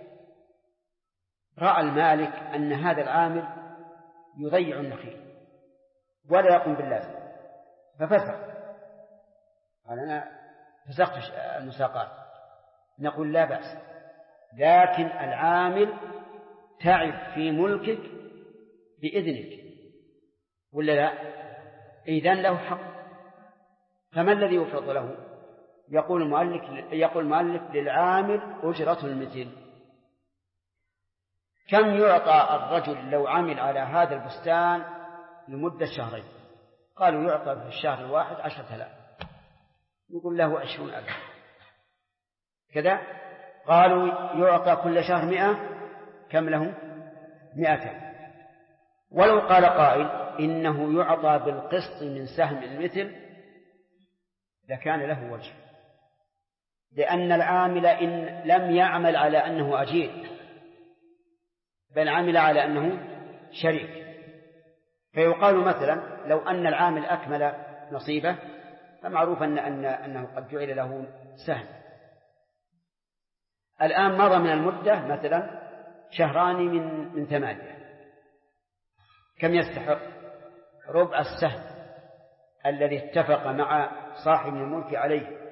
رأى المالك أن هذا العامل يضيع النخيل ولا يقوم باللازم ففسخ، قال أنا فسخت المساقات. نقول لا بأس، لكن العامل تعب في ملكك بإذنك ولا لا؟ إذن له حق. فما الذي يفرض له؟ يقول المؤلف للعامل أجرة المثل. كم يعطى الرجل لو عمل على هذا البستان لمدة شهرين؟ قالوا يعطى في الشهر الواحد 10,000، يقول له 20,000 كذا. قالوا يعطى كل شهر 100، كم له؟ 200. ولو قال قائل إنه يعطى بالقسط من سهم المثل لكان له وجه، لأن العامل إن لم يعمل على أنه أجير بل عمل على أنه شريك. فيقال مثلا لو أن العامل أكمل نصيبه فمعروف أنه قد جعل له سهم. الآن مضى من المدة مثلا 2 شهر من 8، كم يستحق؟ ربع السهم الذي اتفق مع صاحب الملك عليه.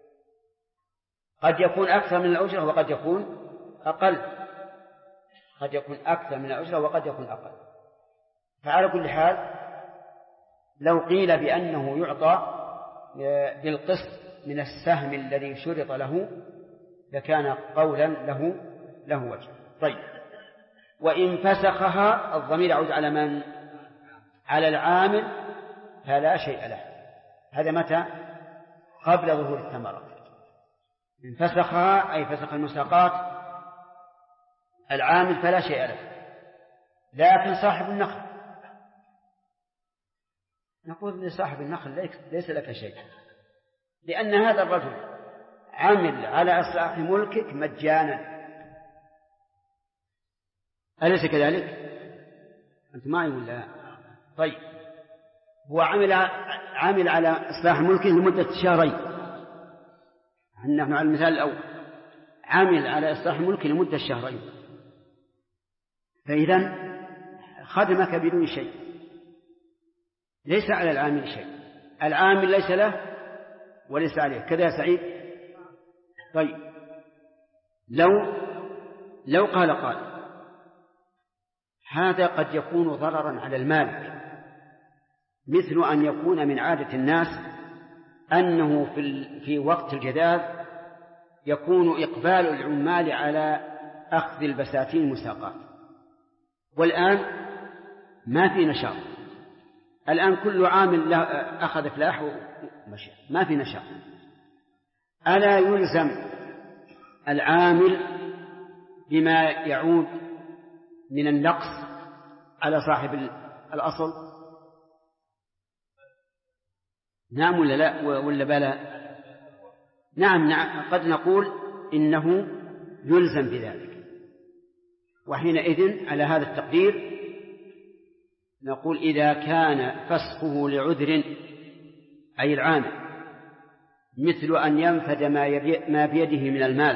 قد يكون أكثر من الأجرة وقد يكون أقل، قد يكون أكثر من الأجرة وقد يكون أقل. فعلى كل حال لو قيل بأنه يعطى بالقسط من السهم الذي شرط له لكان قولا له وجه. طيب، وإن فسخها الضمير يعود على من؟ على العامل فلا شيء له. هذا متى؟ قبل ظهور الثمرة. إن فسخها أي فسخ المساقات العامل فلا شيء له، لكن صاحب النخل نقول لصاحب النخل ليس لك شيء، لأن هذا الرجل عمل على إصلاح ملكك مجانا، أليس كذلك؟ أنت معي ولا؟ طيب، هو عمل على إصلاح ملكه لمدة 2 شهرين، نحن على المثال الأول عمل على إصلاح ملكه لمدة 2 شهرين، فإذا خدمك بدون شيء، ليس على العامل شيء، العامل ليس له وليس عليه، كذا يا سعيد. طيب، لو قال هذا قد يكون ضررا على المالك، مثل أن يكون من عادة الناس أنه في وقت الجداذ يكون إقبال العمال على أخذ البساتين المساقات، والآن ما في نشاط، الآن كل عامل أخذ فلاح ومشي، ما في نشاط. ألا يلزم العامل بما يعود من النقص على صاحب الأصل؟ نعم ولا لا ولا بلا؟ نعم، قد نقول إنه يلزم بذلك، وحينئذ على هذا التقدير نقول إذا كان فسخه لعذر أي العامل، مثل أن ينفد ما بيده من المال،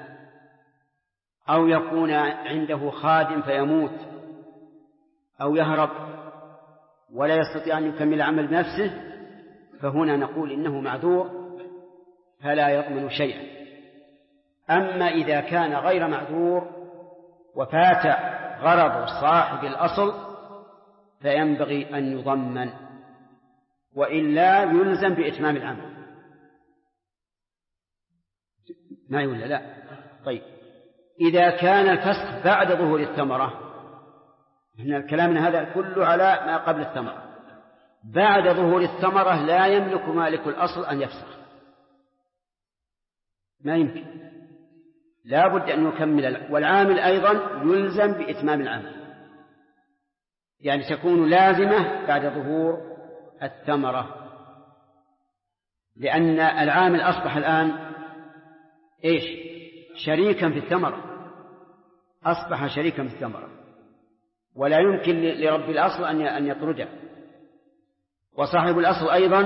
أو يكون عنده خادم فيموت، أو يهرب ولا يستطيع أن يكمل العمل بنفسه، فهنا نقول إنه معذور فلا يضمن شيئا. أما إذا كان غير معذور وفات غرض صاحب الأصل فينبغي أن يضمن، وإلا يلزم بإتمام العمل. ما يقول لا. طيب، إذا كان الفسخ بعد ظهور الثمرة، إحنا كلامنا هذا كله على ما قبل الثمرة، بعد ظهور الثمرة لا يملك مالك الأصل أن يفسخ، ما يمكن، لا بد أن يكمل، والعامل أيضا يلزم بإتمام العمل، يعني تكون لازمة بعد ظهور الثمرة، لأن العامل أصبح الآن شريكا في الثمرة، أصبح شريكا في الثمرة، ولا يمكن لرب الأصل أن يطرده، وصاحب الأصل أيضا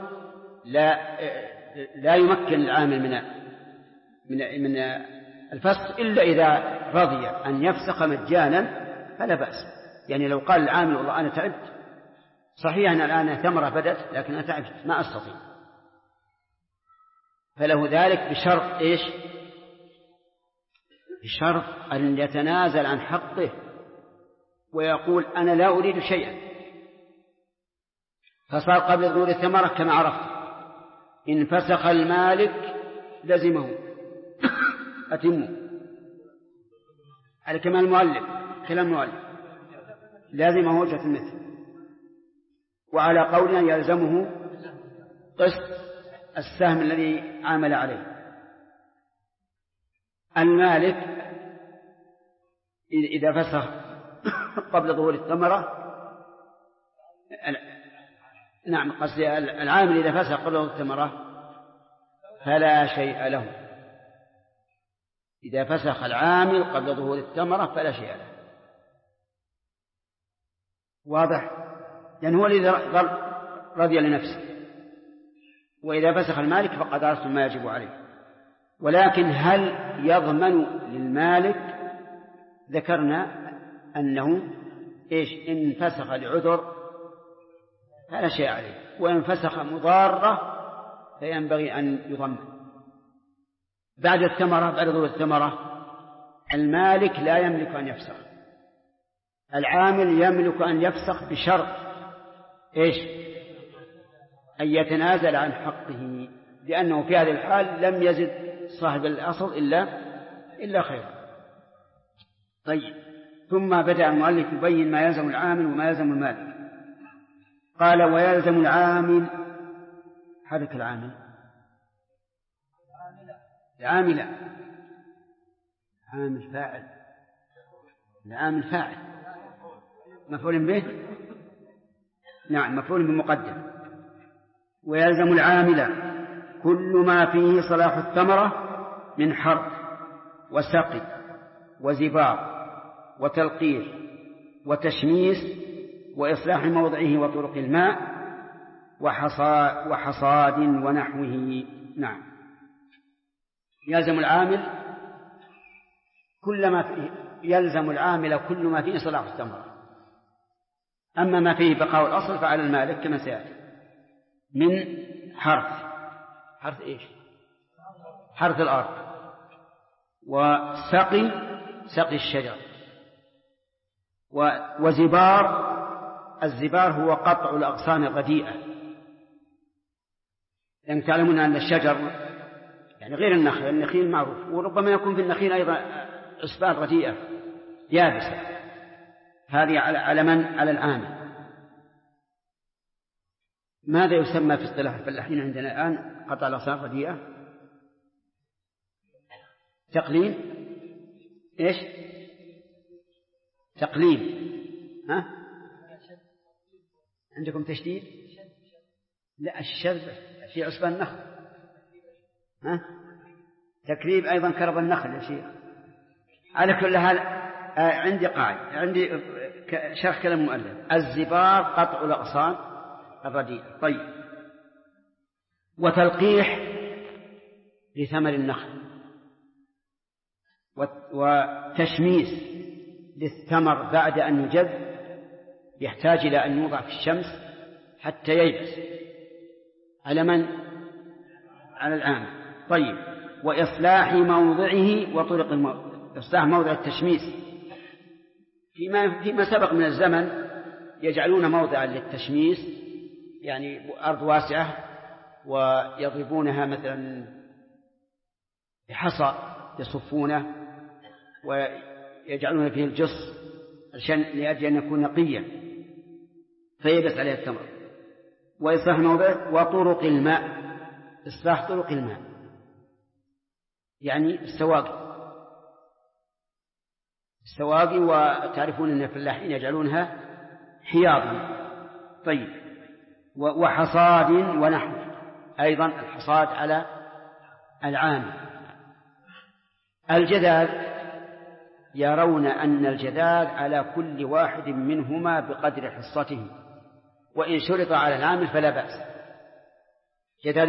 لا يمكن العامل من الفسخ إلا إذا رضي أن يفسخ مجانا فلا بأس. يعني لو قال العامل والله أنا تعبت، صحيح أن الآن ثمرة بدت لكن أنا تعبت ما أستطيع، فله ذلك بشرط بشرط أن يتنازل عن حقه ويقول أنا لا أريد شيئا. فصار قبل ظهور الثمرة كما عرفت، إن فسخ المالك لزمه أتمه، على كلام المؤلف لازمه وجهة المثل، وعلى قولنا يلزمه قسط السهم الذي عامل عليه. المالك إذا فسخ قبل ظهور الثمرة، نعم قصدي العامل إذا فسخ قبل ظهور الثمرة فلا شيء له، إذا فسخ العامل قبل ظهور الثمرة فلا شيء له. واضح؟ لأن هو الذي رضي لنفسه، وإذا فسخ المالك فقد عرفتم ما يجب عليه. ولكن هل يضمن للمالك؟ ذكرنا أنه إن فسخ لعذر فلا شيء عليه، وإن فسخ مضارة فينبغي أن يضمن. بعد الثمرة، بعد ظهور الثمرة، المالك لا يملك أن يفسخ، العامل يملك أن يفسخ بشرط أن يتنازل عن حقه، لأنه في هذه الحال لم يزد صاحب الأصل إلا خيرا. طيب، ثم بدأ المؤلف يبين ما يلزم العامل وما يلزم المالك. قال: ويلزم العامل. حرك العامل، العامل عامل فاعل، العامل فاعل مفعول به، نعم مفعول بمقدم. ويلزم العامل كل ما فيه صلاح الثمرة من حرث وسقي وزبار وتلقيح وتشميس وإصلاح موضعه وطرق الماء وحصاد ونحوه. نعم، يلزم العامل كل ما فيه صلاح الثمرة. أما ما فيه بقاء الأصل فعلى المالك كما سيأتي، من حرث حرث الأرض، وسقي الشجر، وزبار. الزبار هو قطع الأغصان الرديئة، لأن تعلمون أن الشجر يعني غير النخيل معروف، وربما يكون في النخيل أيضا عصبان رديئة يابسة، هذه على من؟ على العامل. ماذا يسمى في اصطلاح الفلاحين عندنا الآن قطع الأغصان الرديئة؟ تقليم. تقليم. عندكم تشديد؟ لا، الشذ في عصبان النخل. تكليب أيضا كرب النخل يا شيخ. على كل حال عندي قاعدة، عندي شرح كلام المؤلف: الزبار قطع الأغصان الرديئة. طيب، وتلقيح لثمر النخل، وتشميس للثمر بعد أن يجذ، يحتاج إلى أن يوضع في الشمس حتى ييبس. على من؟ على العامل. طيب، وإصلاح موضعه وطرق إصلاح موضع التشميس. فيما سبق من الزمن يجعلون موضعا للتشميس، يعني أرض واسعة ويضربونها مثلا بحصى يصفونه ويجعلون فيه الجص لأجل أن يكون نقيا فيبس عليه التمر. وإصلاح موضع وطرق الماء، إصلاح طرق الماء يعني السواقي، وتعرفون أن الفلاحين يجعلونها حياضا. طيب، وحصاد ونحو، أيضا الحصاد على العامل. الجداد يرون أن الجداد على كل واحد منهما بقدر حصته، وإن شرط على العامل فلا بأس. جداد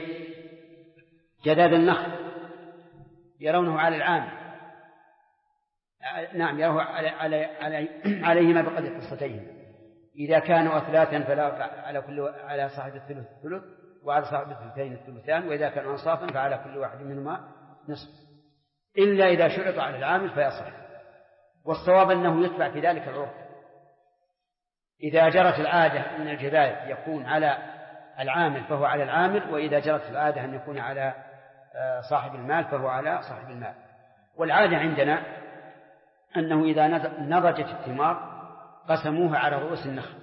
جداد النخل يرونه على العامل، نعم يرونه عليهما بقدر حصتين. إذا كانوا أثلاثا فلا على صاحب الثلث الثلث، وعلى صاحب الثلثين الثلثان، وإذا كانوا أنصافا فعلى كل واحد منهما نصف، إلا إذا شرط على العامل فيصح. والصواب أنه يتبع في ذلك العرف. إذا جرت العادة أن الجداد يكون على العامل فهو على العامل، وإذا جرت العادة أن يكون على صاحب المال فهو على صاحب المال. والعادة عندنا أنه إذا نضجت الثمار قسموها على رؤوس النخل،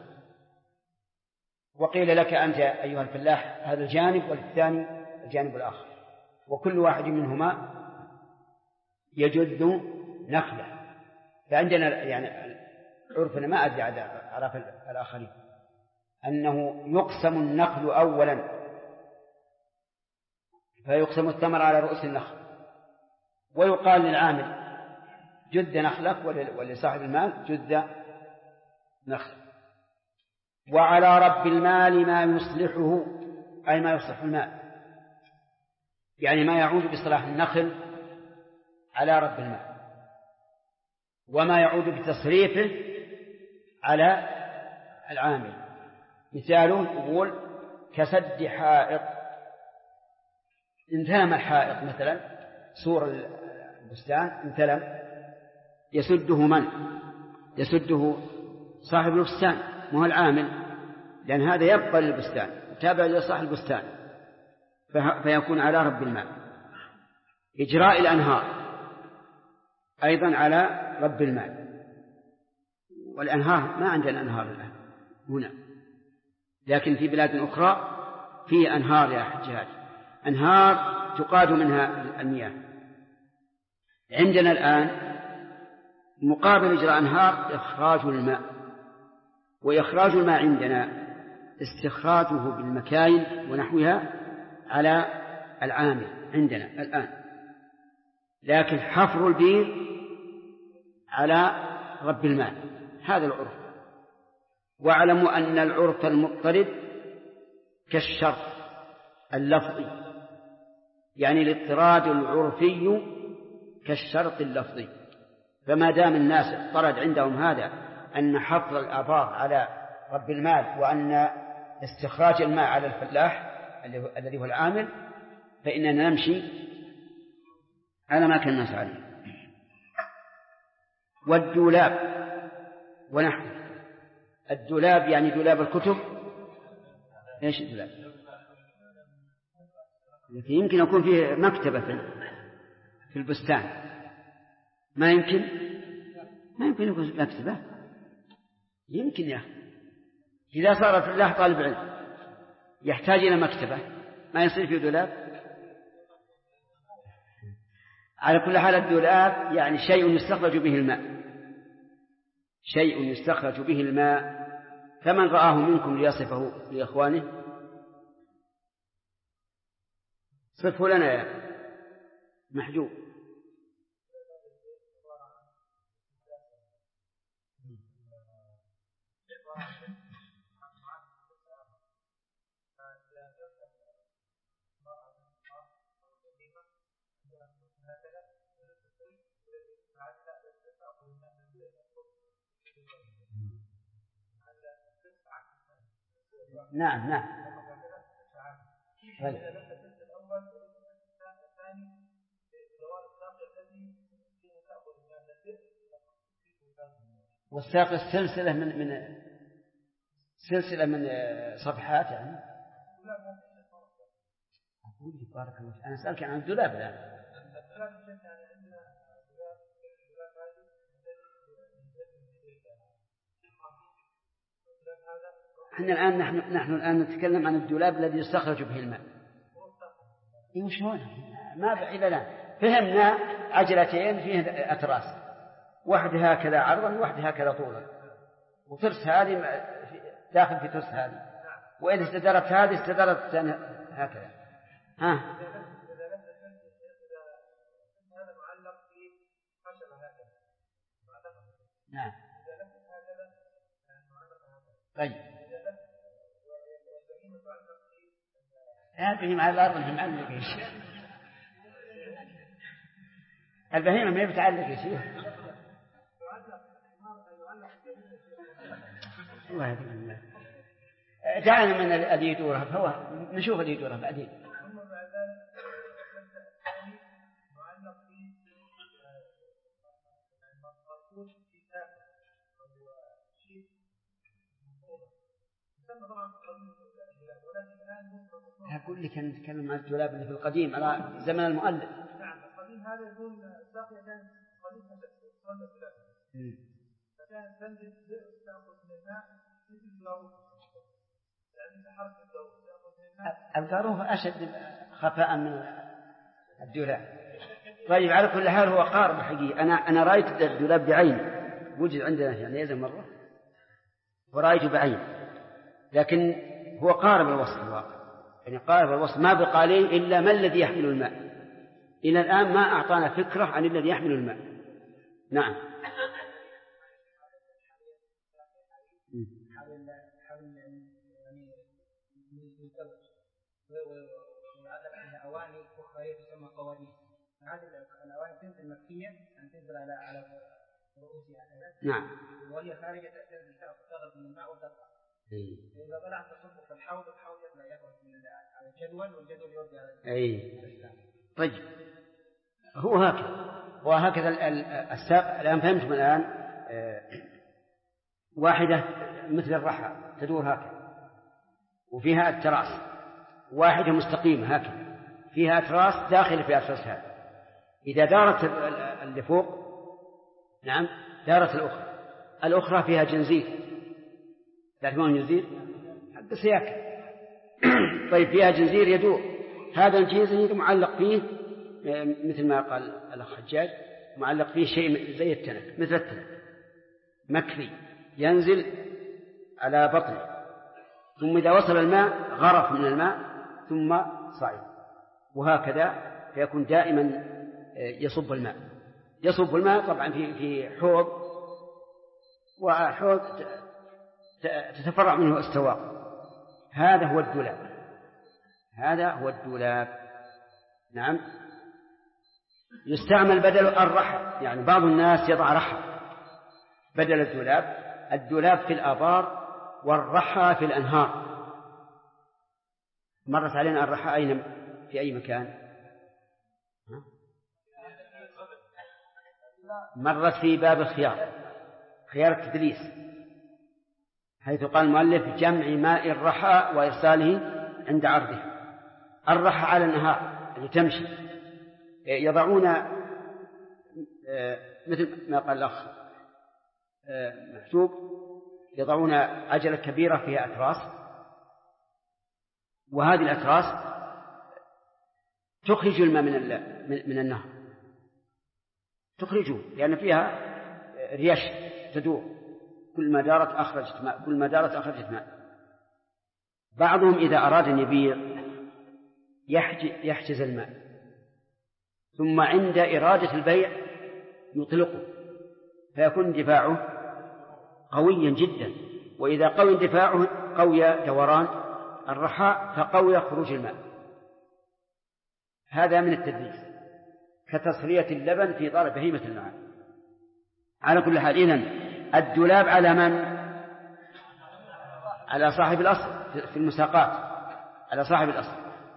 وقيل لك أنت أيها الفلاح هذا الجانب والثاني الجانب الآخر، وكل واحد منهما يجد نخلة. فعندنا يعني عرفنا، ما أدري عرف الآخرين، أنه يقسم النخل أولا، فيقسم الثمر على رؤوس النخل، ويقال للعامل جد نخلك، ولصاحب المال جد نخلك. وعلى رب المال ما يصلحه، أي ما يصلح المال، يعني ما يعود بصلاح النخل على رب المال، وما يعود بتصريفه على العامل. مثاله يقول كسد حائط، انثلم الحائط مثلا، سور البستان انثلم، يسده من؟ يسده صاحب البستان، مو العامل، لأن هذا يبقى للبستان تابع لصاحب البستان، فيكون على رب المال. إجراء الأنهار أيضا على رب المال، والأنهار ما عندنا أنهار الآن هنا، لكن في بلاد أخرى في أنهار يا حجاج، أنهار تقاد منها المياه. عندنا الآن مقابل إجراء أنهار إخراج الماء، وإخراج الماء عندنا استخراجه بالمكاين ونحوها على العامل عندنا الآن، لكن حفر البير على رب المال، هذا العرف. واعلموا أن العرف المضطرد كالشرط اللفظي، يعني الاضطراد العرفي كالشرط اللفظي. فما دام الناس اضطرد عندهم هذا أن حفر الآبار على رب المال وأن استخراج الماء على الفلاح الذي هو العامل، فإننا نمشي على ما كان الناس عليه. والدولاب ونحو الدولاب، يعني دولاب الكتب. ايش الدولاب؟ التي يمكن يكون فيه مكتبة في البستان، ما يمكن يكون مكتبة، يمكن يا أخي. إذا صار الفلاح طالب علم يحتاج إلى مكتبة، ما يصير فيه دولاب. على كل حال الدولاب يعني شيء يستخرج به الماء، شيء يستخرج به الماء. فمن رآه منكم ليصفه لإخوانه صفه لنا يا محجوب. نعم نعم. والساق السلسلة من سلسلة من صفحات يعني. أقول لك بارك الله، أنا أسألك عن الدولاب الآن. نحن الآن نتكلم عن الدولاب الذي يستخرج به الماء. وش هو؟ ما بعيد الآن فهمنا عجلتين فيه أتراس، واحدة هكذا عرضا وواحدة هكذا طولا، وترس هذه داخل في ترس هذه، وإذا استدارت هذه استدارت هكذا. ها نعم. طيب البهيمة على الأرض ما معلق يا شيخ، البهيمة ما بتعلق يا شيخ. الله يهديك. دعنا من الذي يدورها، فهو نشوف الذي يدورها بعدين. أقول لك نتكلم عن الدولاب اللي في القديم على زمن المؤلف. نعم القديم هذا يكون ساقية كانت قديم فكانت تنزل تأخذ من الماء مثل الضروف، يعني تحرك الضروف تأخذ من الماء. الضروف أشد خفاء من الدولاب. طيب على كل حال هو قارب حقيقي. أنا رأيت الدولاب بعين، وجد عندنا يعني يزن مرة ورأيته بعين، لكن هو قارب الوصف الواقع، يعني قارب الوصف، ما بقى لي إلا ما الذي يحمل الماء، إلى الآن ما أعطانا فكرة عن الذي يحمل الماء. نعم. ويعلق فيها أواني أخرى تسمى قوانين. هذه الأواني تنزل مكية أن تنزل على رؤوسها. نعم. وهي خارجة تنزل تأخذ من الماء وتطلع. إذا طلعت تصب في الحوض يبدأ يخرج على الجدول والجدول يودي على الإسلام. طيب هو هكذا الآن فهمتم الآن. واحدة مثل الرحى تدور هكذا وفيها التراس، واحدة مستقيمة هكذا فيها أتراس داخل في أتراس هذا. إذا دارت اللي فوق نعم دارت الأخرى فيها جنزير، تعرفون الجنزير حق السياكة. طيب فيها جنزير يدور، هذا الجنزير معلق فيه مثل ما قال الأخ حجاج، معلق فيه شيء زي التنك مثل التنك مكفي ينزل على بطنه، ثم إذا وصل الماء غرف من الماء ثم صعد، وهكذا فيكون دائما يصب الماء طبعا في حوض، وحوض تتفرع منه استواق. هذا هو الدولاب. نعم. يستعمل بدل الرحى، يعني بعض الناس يضع رحى بدل الدولاب في الآبار والرحى في الأنهار. مرت علينا الرحى في أي مكان؟ مرت في باب خيار التدليس، حيث قال المؤلف جمع ماء الرحى وإرساله عند عرضه. الرحى على النهار اللي تمشي يضعون مثل ما قال الأخ محسوب، يضعون عجلة كبيرة فيها أتراس، وهذه الأتراس تخرج الماء من النهر، تخرجه لأن فيها ريش تدور، كل ما دارت أخرجت ماء. بعضهم إذا أراد أن يبيع يحجز الماء، ثم عند إرادة البيع يطلقه، فيكون اندفاعه قويا جدا، وإذا قوي اندفاعه قوي دوران الرحى فقوي خروج الماء. هذا من التدليس كتصفية اللبن في ضرب بهيمة الماء. على كل حال إذن الدولاب على من؟ على صاحب الأصل في المساقات، على صاحب الأصل.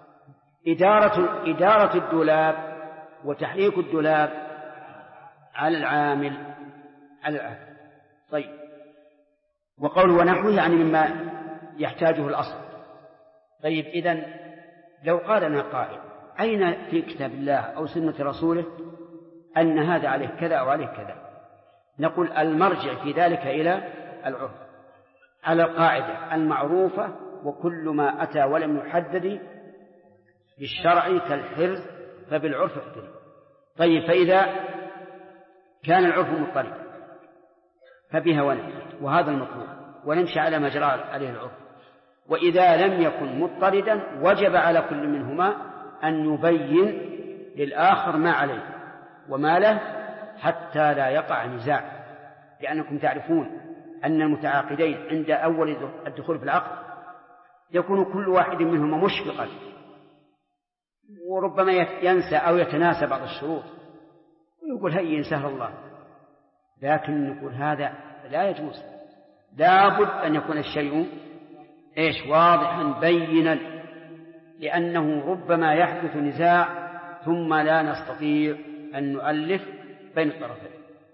إدارة الدولاب وتحريك الدولاب على العامل. طيب، وقوله ونحوه يعني مما يحتاجه الأصل. طيب إذن لو قال لنا قائل أين في كتاب الله أو سنة رسوله أن هذا عليه كذا أو عليه كذا؟ نقول المرجع في ذلك إلى العرف، على القاعدة المعروفة: وكل ما أتى ولم يحدد بالشرع كالحرز فبالعرف احترم. طيب فإذا كان العرف مضطردا فبها ونمشي، وهذا المطلوب، ونمشي على ما جرى عليه العرف. وإذا لم يكن مضطردا وجب على كل منهما أن يبين للآخر ما عليه وما له حتى لا يقع نزاع، لأنكم تعرفون أن المتعاقدين عند أول الدخول في العقد يكون كل واحد منهما مشفقا، وربما ينسى أو يتناسى بعض الشروط ويقول هيا سهل الله، لكن نقول هذا لا يجوز، لابد أن يكون الشيء واضحا بينا، لأنه ربما يحدث نزاع ثم لا نستطيع أن نؤلف بين الطرفين.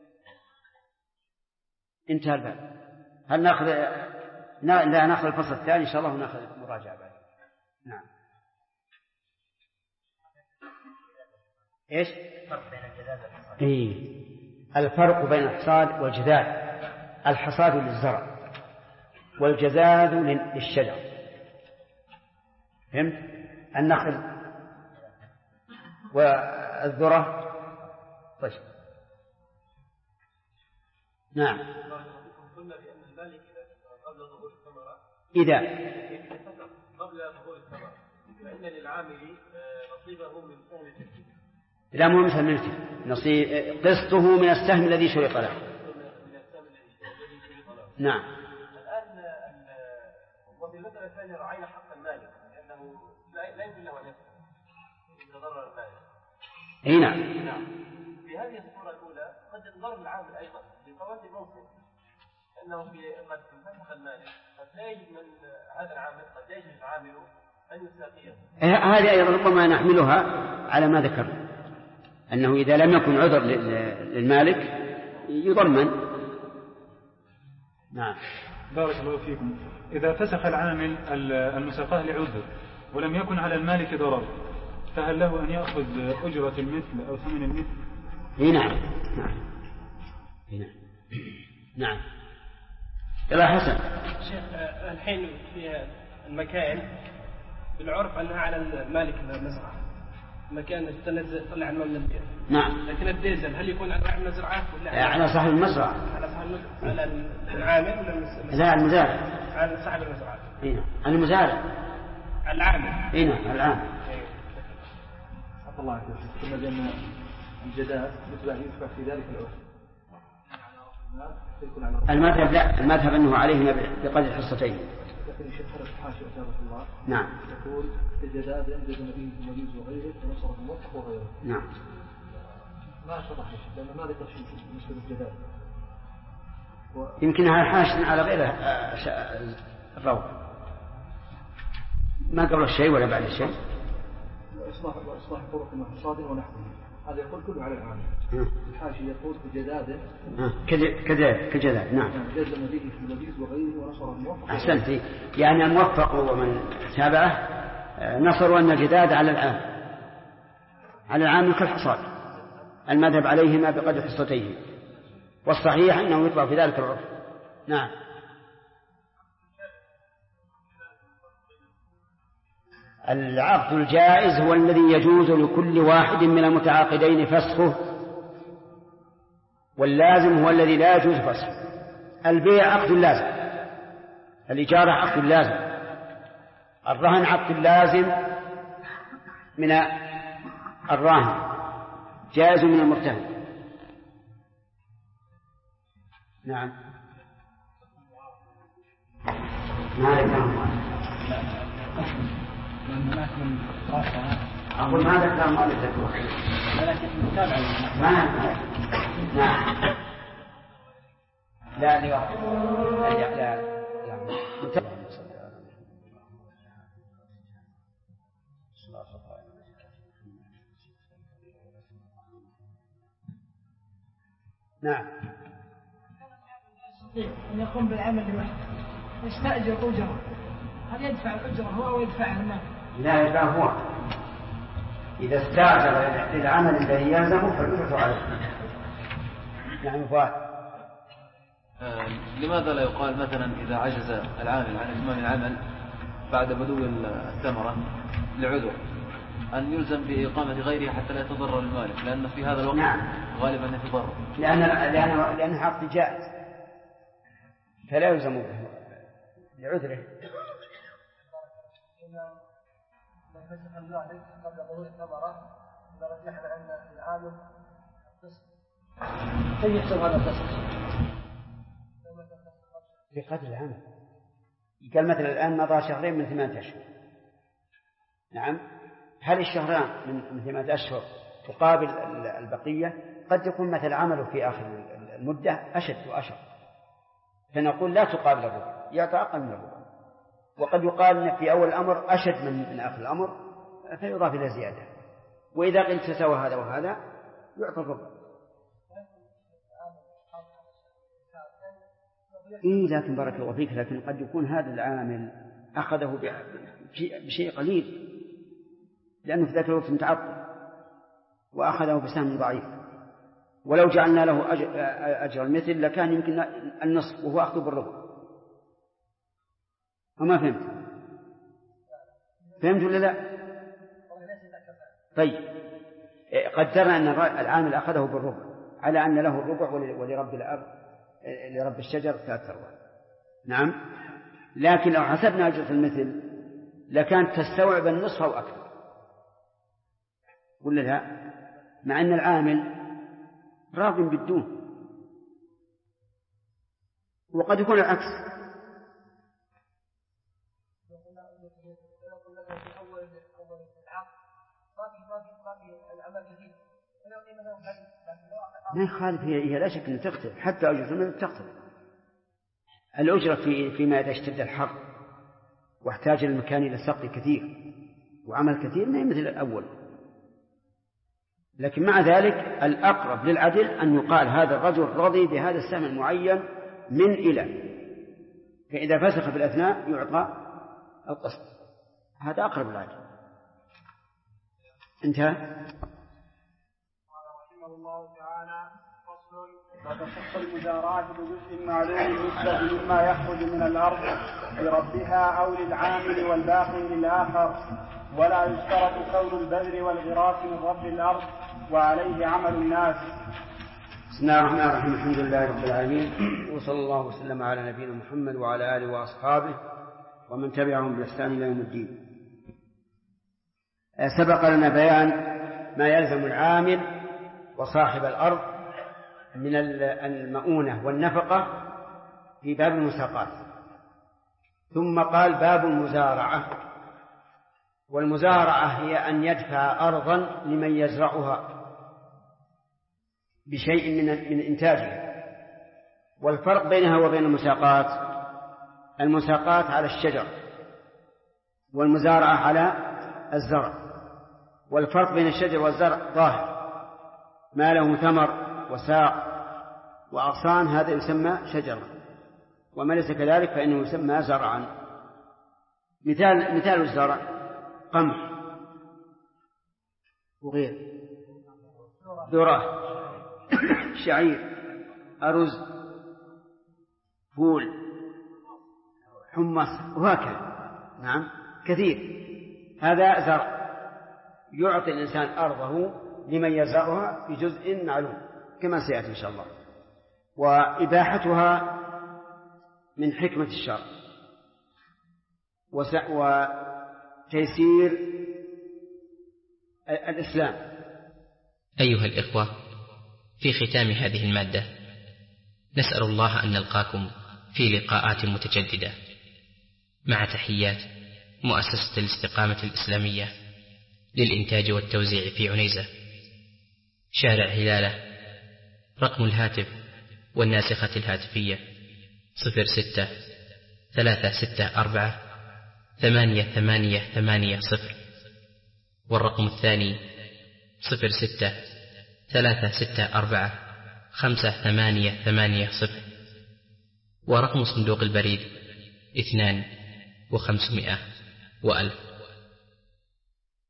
انتهى الباب. هل نأخذ الفصل الثاني إن شاء الله ونأخذ مراجعة بعد. نعم. الفرق بين الحصاد والجذاذ: الحصاد للزرع والجذاذ للشجر. فهمت؟ النخل والذرة. طيب. نعم. قلنا بأن المالك قبل ظهور الثمرة قبل ظهور الثمرة فإن للعامل نصيبه من قوم التكليف، لا مو مثل ملكه، قسطه من السهم الذي شرط له. نعم. الآن وفي المسألة الثانية رعينا حق المالك لأنه لا يمكن له أن يفعل إذا ضرر المالك. أي نعم. في هذه الصورة الأولى قد يضر العامل أيضا بفوات الموسم، لأنه في قد انفتح المالك قد لا يجد من هذا العامل، قد لا يجد العامل أن يساقيه. هذه أيضا ربما نحملها على ما ذكر، أنه إذا لم يكن عذر للمالك يضمن. نعم. بارك الله فيكم. إذا فسخ العامل المساقاه لعذر ولم يكن على المالك ضرر، فهل له أن يأخذ أجرة المثل أو ثمن المثل؟ نعم. يلا حسن. شيخ، الحين في المكائن بالعرف أنها على المالك المزرعة، مكان تطلع عنه من البيت. نعم. لكن الديزل هل يكون على المزرعة ولا على صاحب المزرعة؟ على صاحب المزرعة، على العامل ولا المزرعة؟ لا، المزارع. على صاحب المزرعة. هنا المزارع. العامل. هنا العامل. الله يعافيك. قلنا بأن الجداد يتبع في ذلك العرف. المذهب لا، المذهب أنه عليه بقدر حصتين. لكن الشيخ خرج حاشية رحمه الله. نعم. يقول الجداد ينجز نبيه المجيز وغيره ونصره الموفق وغيره. نعم. ما شرح الشيخ لأن ما ذكر شيء بالنسبة للجداد. يمكنها حاشية على غيره الروض، ما قبل الشيء ولا بعد الشيء. وإصلاح طرق المحصاد ونحوه، هذا يقول كله على العامل. الحاشي يقول بجداد كجداد. نعم. جزم به في المجيز وغيره ونصر الموفق. أحسنت. يعني الموفق ومن تابعه نصروا أن الجداد على العامل كالحصاد، المذهب عليهما بقدر حصتيه، والصحيح أنه يطلع في ذلك العرف. نعم. العقد الجائز هو الذي يجوز لكل واحد من المتعاقدين فسخه، واللازم هو الذي لا يجوز فسخه. البيع عقد لازم، الإجارة عقد لازم، الرهن عقد لازم من الراهن، جائز من المرتهن. نعم. أقول ماذا كان مؤلف ذكره؟ لكن متابع. نعم. لا نعم. أن يقوم بالعمل لوحده، يستأجر أجرة، هل يدفع الأجرة هو أو يدفعها المال؟ لا، يدفع هو. إذا استأجر للعمل الذي يلزمه فالأجرة عليه. نعم. فؤاد. لماذا لا يقال مثلا إذا عجز العامل عن إتمام العمل بعد بدو الثمرة لعذر أن يلزم بإقامة غيره حتى لا يتضرر المالك، لأن في هذا الوقت غالبا يتضرر، لأن عقد جائز فلا يلزم به لعذره. فسخ المالك قبل ظهور الثمرة إذا رجحنا أن العامل كيف يحصل هذا الفسخ؟ بقدر العمل. قال مثلا الآن مضى شهرين من 8 أشهر. نعم. هل الشهران من 8 أشهر تقابل البقية؟ قد يكون مثل عمله في آخر المدة أشد وأشهر، فنقول لا تقابل الربع، يعطى أقل من الربع. وقد يقال إن في أول الأمر أشد من آخر الأمر فيضاف إلى زيادة، وإذا قلت تساوى هذا وهذا يعطى الربع. لكن بارك الله فيك، لكن قد يكون هذا العامل أخذه بشيء قليل لأنه في ذاك الوقت متعطل وأخذه بسهم ضعيف، ولو جعلنا له أجر المثل لكان يمكن النصف وهو أخذه بالربع. وما فهمت ولا لا؟ طيب، قدرنا أن العامل أخذه بالربع على أن له الربع ولرب الأرض لرب الشجر 3 أرواح. نعم. لكن لو حسبنا أجرة المثل لكانت تستوعب النصف أو أكثر، ولا لا؟ مع أن العامل راض بالدون، وقد يكون العكس. ما يخالف، هي لا شك أن تختلف، حتى أجرة المثل تختلف. الأجرة فيما إذا اشتد الحر واحتاج المكان إلى سقي كثير وعمل كثير ما مثل الأول، لكن مع ذلك الأقرب للعدل أن يقال هذا الرجل رضي بهذا السهم المعين من إلى، فإذا فسخ في الأثناء يعطى القسط، هذا أقرب للعدل. انتهى. رحمه الله تعالى: فصل: وتصح المزارعة بجزء معلوم نسبة مما يخرج من الأرض لربها أو للعامل والباقي للآخر، ولا يشترط كون البذر والغراس من رب الأرض، وعليه عمل الناس. بسم الله الرحمن الرحيم. الحمد لله رب العالمين، وصلى الله وسلم على نبينا محمد وعلى آله وأصحابه ومن تبعهم بإحسان إلى يوم الدين. سبق لنا بيان ما يلزم العامل وصاحب الأرض من المؤونة والنفقة في باب المساقات، ثم قال باب المزارعة. والمزارعة هي أن يدفع أرضا لمن يزرعها بشيء من إنتاجها. والفرق بينها وبين المساقات: المساقات على الشجر والمزارعة على الزرع، والفرق بين الشجر والزرع ظاهر، ما له ثمر وساق وأغصان هذا يسمى شجرا، وما ليس كذلك فإنه يسمى زرعا. مثال الزرع: قمح وغير، ذرة، شعير، أرز، فول، حمص، وهكذا. نعم كثير. هذا زرع يعطي الإنسان أرضه لمن يزرعها بجزء معلوم كما سيأتي إن شاء الله. وإباحتها من حكمة الشرع وتيسير الإسلام. أيها الإخوة، في ختام هذه المادة نسأل الله أن نلقاكم في لقاءات متجددة، مع تحيات مؤسسة الاستقامة الإسلامية للإنتاج والتوزيع في عنيزة، شارع هلالة. رقم الهاتف والناسخة الهاتفية 06-364-8880، والرقم الثاني 06-364-5880، ورقم صندوق البريد 2500 و1000.